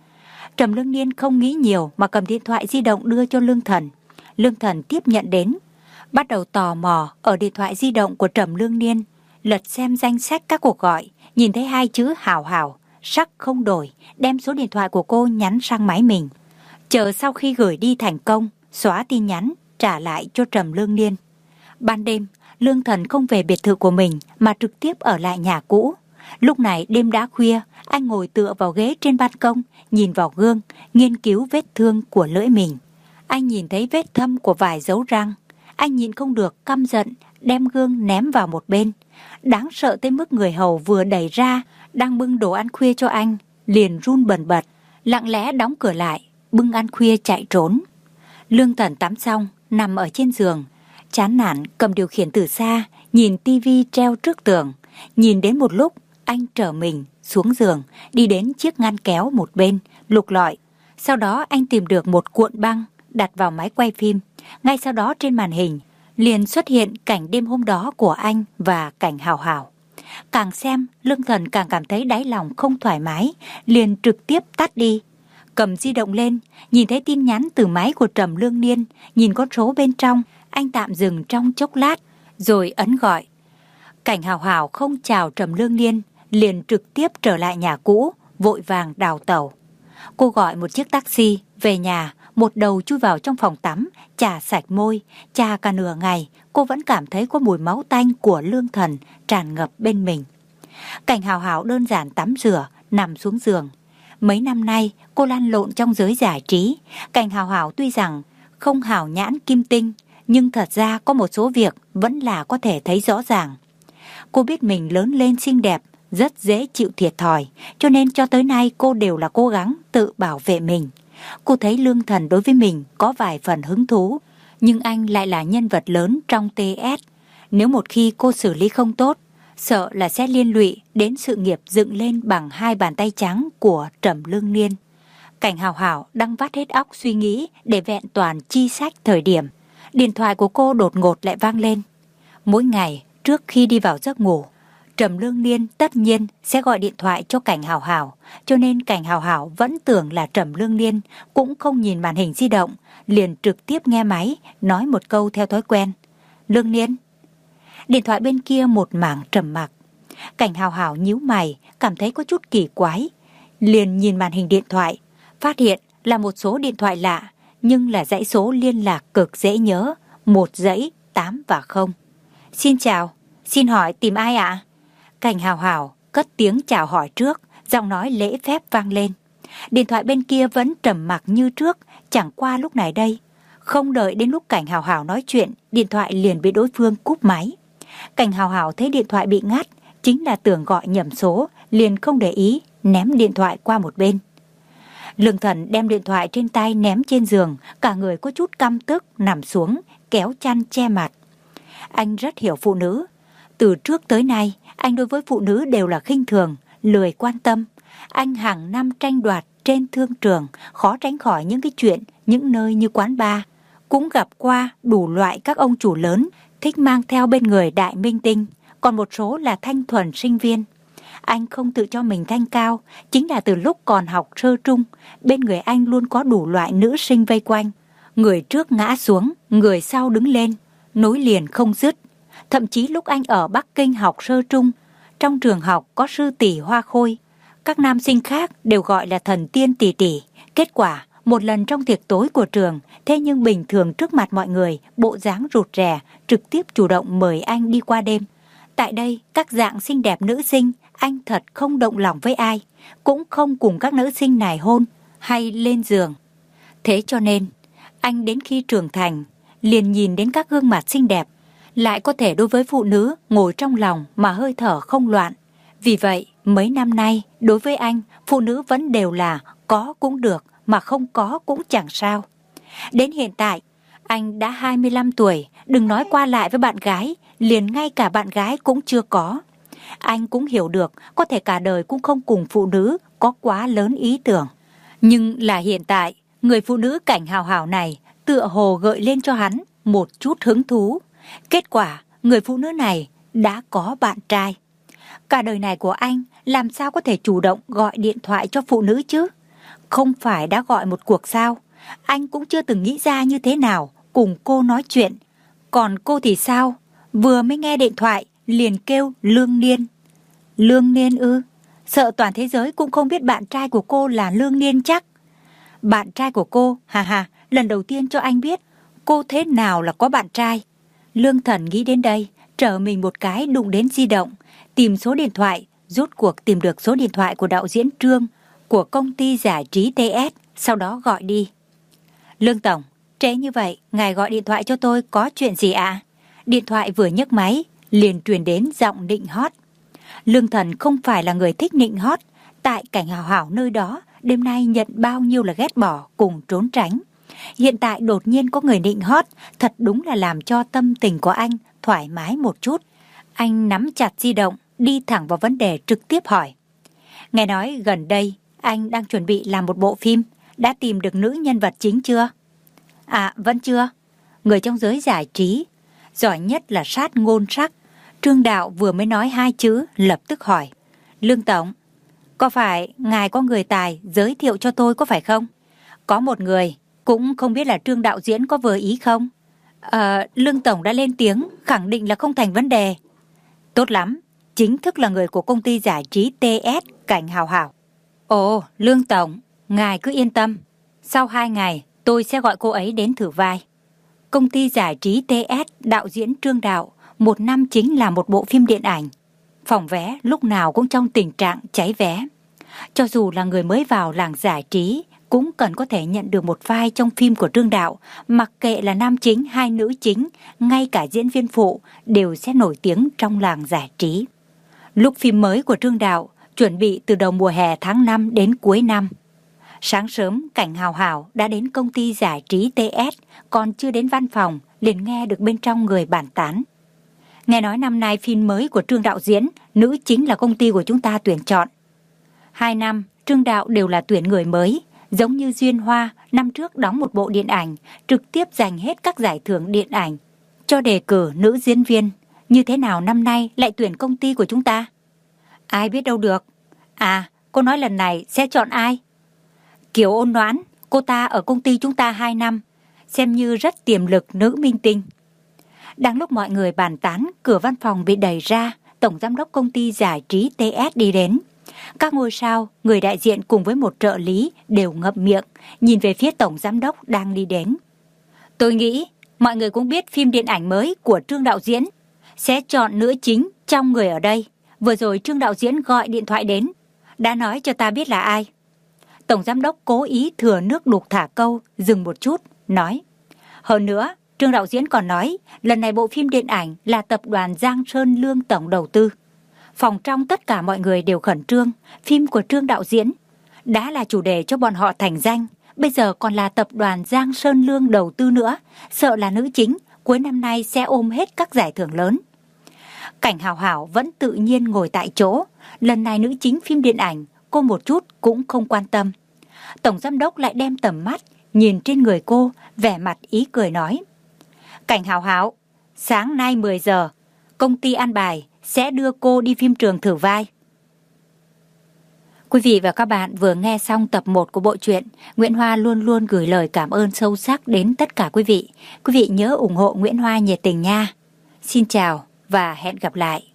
Trầm Lương Niên không nghĩ nhiều mà cầm điện thoại di động đưa cho Lương Thần. Lương Thần tiếp nhận đến, bắt đầu tò mò ở điện thoại di động của Trầm Lương Niên, lật xem danh sách các cuộc gọi, nhìn thấy hai chữ Hào Hào, sắc không đổi, đem số điện thoại của cô nhắn sang máy mình. Chờ sau khi gửi đi thành công, xóa tin nhắn, trả lại cho Trầm Lương Niên. Ban đêm, Lương Thần không về biệt thự của mình mà trực tiếp ở lại nhà cũ. Lúc này đêm đã khuya, anh ngồi tựa vào ghế trên ban công, nhìn vào gương, nghiên cứu vết thương của lưỡi mình. Anh nhìn thấy vết thâm của vài dấu răng. Anh nhịn không được, căm giận, đem gương ném vào một bên. Đáng sợ tới mức người hầu vừa đẩy ra, đang bưng đồ ăn khuya cho anh, liền run bần bật, lặng lẽ đóng cửa lại, bưng ăn khuya chạy trốn. Lương Thần tắm xong, nằm ở trên giường, chán nản cầm điều khiển từ xa, nhìn tivi treo trước tường. Nhìn đến một lúc, anh trở mình xuống giường, đi đến chiếc ngăn kéo một bên, lục lọi. Sau đó anh tìm được một cuộn băng, đặt vào máy quay phim. Ngay sau đó trên màn hình liền xuất hiện cảnh đêm hôm đó của anh và Cảnh Hào Hào. Càng xem, Lương Thần càng cảm thấy đáy lòng không thoải mái, liền trực tiếp tắt đi. Cầm di động lên, nhìn thấy tin nhắn từ máy của Trầm Lương Niên, nhìn con số bên trong, anh tạm dừng trong chốc lát, rồi ấn gọi. Cảnh Hào Hào không chào Trầm Lương Niên, liền trực tiếp trở lại nhà cũ, vội vàng đào tẩu. Cô gọi một chiếc taxi về nhà, một đầu chui vào trong phòng tắm, chà sạch môi, chà cả nửa ngày, cô vẫn cảm thấy có mùi máu tanh của Lương Thần tràn ngập bên mình. Cảnh Hào Hào đơn giản tắm rửa, nằm xuống giường. Mấy năm nay, cô lăn lộn trong giới giải trí. Cảnh Hào Hào tuy rằng không hào nhãn kim tinh, nhưng thật ra có một số việc vẫn là có thể thấy rõ ràng. Cô biết mình lớn lên xinh đẹp, rất dễ chịu thiệt thòi, cho nên cho tới nay cô đều là cố gắng tự bảo vệ mình. Cô thấy Lương Thần đối với mình có vài phần hứng thú, nhưng anh lại là nhân vật lớn trong tê ét. Nếu một khi cô xử lý không tốt, sợ là sẽ liên lụy đến sự nghiệp dựng lên bằng hai bàn tay trắng của Trầm Lương Niên. Cảnh Hào Hào đang vắt hết óc suy nghĩ để vẹn toàn chi sách thời điểm. Điện thoại của cô đột ngột lại vang lên. Mỗi ngày trước khi đi vào giấc ngủ, Trầm Lương Niên tất nhiên sẽ gọi điện thoại cho Cảnh Hào Hào, cho nên Cảnh Hào Hào vẫn tưởng là Trầm Lương Niên, cũng không nhìn màn hình di động, liền trực tiếp nghe máy, nói một câu theo thói quen. Lương Niên. Điện thoại bên kia một mảng trầm mặc. Cảnh Hào Hào nhíu mày, cảm thấy có chút kỳ quái, liền nhìn màn hình điện thoại, phát hiện là một số điện thoại lạ, nhưng là dãy số liên lạc cực dễ nhớ, một dãy tám và không. Xin chào, xin hỏi tìm ai ạ? Cảnh Hào Hào cất tiếng chào hỏi trước, giọng nói lễ phép vang lên. Điện thoại bên kia vẫn trầm mặc như trước, chẳng qua lúc này đây, không đợi đến lúc Cảnh Hào Hào nói chuyện, điện thoại liền bị đối phương cúp máy. Cảnh Hào Hào thấy điện thoại bị ngắt, chính là tưởng gọi nhầm số, liền không để ý, ném điện thoại qua một bên. Lương Thần đem điện thoại trên tay ném trên giường, cả người có chút căm tức, nằm xuống, kéo chăn che mặt. Anh rất hiểu phụ nữ. Từ trước tới nay, anh đối với phụ nữ đều là khinh thường, lười quan tâm. Anh hàng năm tranh đoạt trên thương trường, khó tránh khỏi những cái chuyện, những nơi như quán bar. Cũng gặp qua đủ loại các ông chủ lớn, thích mang theo bên người đại minh tinh, còn một số là thanh thuần sinh viên. Anh không tự cho mình thanh cao, chính là từ lúc còn học sơ trung, bên người anh luôn có đủ loại nữ sinh vây quanh. Người trước ngã xuống, người sau đứng lên, nối liền không dứt. Thậm chí lúc anh ở Bắc Kinh học sơ trung, trong trường học có sư tỷ Hoa Khôi, các nam sinh khác đều gọi là thần tiên tỷ tỷ. Kết quả, một lần trong tiệc tối của trường, thế nhưng bình thường trước mặt mọi người, bộ dáng rụt rè, trực tiếp chủ động mời anh đi qua đêm. Tại đây, các dạng xinh đẹp nữ sinh, anh thật không động lòng với ai, cũng không cùng các nữ sinh này hôn hay lên giường. Thế cho nên, anh đến khi trưởng thành, liền nhìn đến các gương mặt xinh đẹp, lại có thể đối với phụ nữ ngồi trong lòng mà hơi thở không loạn. Vì vậy, mấy năm nay, đối với anh, phụ nữ vẫn đều là có cũng được, mà không có cũng chẳng sao. Đến hiện tại, anh đã hai mươi lăm tuổi, đừng nói qua lại với bạn gái, liền ngay cả bạn gái cũng chưa có. Anh cũng hiểu được, có thể cả đời cũng không cùng phụ nữ có quá lớn ý tưởng. Nhưng là hiện tại, người phụ nữ Cảnh Hào Hào này tựa hồ gợi lên cho hắn một chút hứng thú. Kết quả, người phụ nữ này đã có bạn trai. Cả đời này của anh làm sao có thể chủ động gọi điện thoại cho phụ nữ chứ? Không phải đã gọi một cuộc sao? Anh cũng chưa từng nghĩ ra như thế nào cùng cô nói chuyện. Còn cô thì sao? Vừa mới nghe điện thoại liền kêu Lương Niên. Lương Niên ư? Sợ toàn thế giới cũng không biết bạn trai của cô là Lương Niên chắc. Bạn trai của cô, hà hà, lần đầu tiên cho anh biết cô thế nào là có bạn trai. Lương Thần nghĩ đến đây, trở mình một cái đụng đến di động, tìm số điện thoại, rốt cuộc tìm được số điện thoại của đạo diễn Trương của công ty giải trí tê ét, sau đó gọi đi. Lương Tổng, trễ như vậy, ngài gọi điện thoại cho tôi có chuyện gì ạ? À? Điện thoại vừa nhấc máy, liền truyền đến giọng nịnh hót. Lương Thần không phải là người thích nịnh hót, tại Cảnh Hào Hào nơi đó, đêm nay nhận bao nhiêu là ghét bỏ cùng trốn tránh. Hiện tại đột nhiên có người nịnh hót, thật đúng là làm cho tâm tình của anh thoải mái một chút. Anh nắm chặt di động, đi thẳng vào vấn đề trực tiếp hỏi. Nghe nói gần đây, anh đang chuẩn bị làm một bộ phim, đã tìm được nữ nhân vật chính chưa? À, vẫn chưa. Người trong giới giải trí, giỏi nhất là sát ngôn sắc, Trương Đạo vừa mới nói hai chữ lập tức hỏi: Lương Tổng, có phải ngài có người tài giới thiệu cho tôi có phải không? Có một người, cũng không biết là Trương đạo diễn có vừa ý không? Ờ, Lương Tổng đã lên tiếng, khẳng định là không thành vấn đề. Tốt lắm, chính thức là người của công ty giải trí tê ét Cảnh Hào Hảo. Ồ, Lương Tổng, ngài cứ yên tâm. Sau hai ngày, tôi sẽ gọi cô ấy đến thử vai. Công ty giải trí tê ét đạo diễn Trương Đạo, một năm chính là một bộ phim điện ảnh. Phòng vé lúc nào cũng trong tình trạng cháy vé. Cho dù là người mới vào làng giải trí, cũng cần có thể nhận được một vai trong phim của Trương Đạo, mặc kệ là nam chính hay nữ chính, ngay cả diễn viên phụ đều sẽ nổi tiếng trong làng giải trí. Lúc phim mới của Trương Đạo chuẩn bị từ đầu mùa hè tháng năm đến cuối năm. Sáng sớm, Cảnh Hào Hảo đã đến công ty giải trí tê ét, còn chưa đến văn phòng, liền nghe được bên trong người bàn tán. Nghe nói năm nay phim mới của Trương đạo diễn, nữ chính là công ty của chúng ta tuyển chọn. Hai năm, Trương Đạo đều là tuyển người mới, giống như Duyên Hoa, năm trước đóng một bộ điện ảnh, trực tiếp giành hết các giải thưởng điện ảnh, cho đề cử nữ diễn viên. Như thế nào năm nay lại tuyển công ty của chúng ta? Ai biết đâu được. À, cô nói lần này sẽ chọn ai? Kiều Ôn Noãn, cô ta ở công ty chúng ta hai năm, xem như rất tiềm lực nữ minh tinh. Đang lúc mọi người bàn tán, cửa văn phòng bị đẩy ra, tổng giám đốc công ty giải trí tê ét đi đến. Các ngôi sao, người đại diện cùng với một trợ lý đều ngậm miệng, nhìn về phía tổng giám đốc đang đi đến. Tôi nghĩ mọi người cũng biết phim điện ảnh mới của Trương đạo diễn sẽ chọn nữ chính trong người ở đây. Vừa rồi Trương đạo diễn gọi điện thoại đến, đã nói cho ta biết là ai. Tổng giám đốc cố ý thừa nước đục thả câu, dừng một chút, nói. Hơn nữa, Trương đạo diễn còn nói, lần này bộ phim điện ảnh là tập đoàn Giang Sơn Lương tổng đầu tư. Phòng trong tất cả mọi người đều khẩn trương, phim của Trương đạo diễn đã là chủ đề cho bọn họ thành danh, bây giờ còn là tập đoàn Giang Sơn Lương đầu tư nữa, sợ là nữ chính cuối năm nay sẽ ôm hết các giải thưởng lớn. Cảnh Hào Hảo vẫn tự nhiên ngồi tại chỗ, lần này nữ chính phim điện ảnh cô một chút cũng không quan tâm. Tổng giám đốc lại đem tầm mắt nhìn trên người cô, vẻ mặt ý cười nói. Cảnh Hào Hảo, sáng nay mười giờ, công ty an bài sẽ đưa cô đi phim trường thử vai. Quý vị và các bạn vừa nghe xong tập một của bộ truyện. Nguyễn Hoa luôn luôn gửi lời cảm ơn sâu sắc đến tất cả quý vị. Quý vị nhớ ủng hộ Nguyễn Hoa nhiệt tình nha. Xin chào và hẹn gặp lại.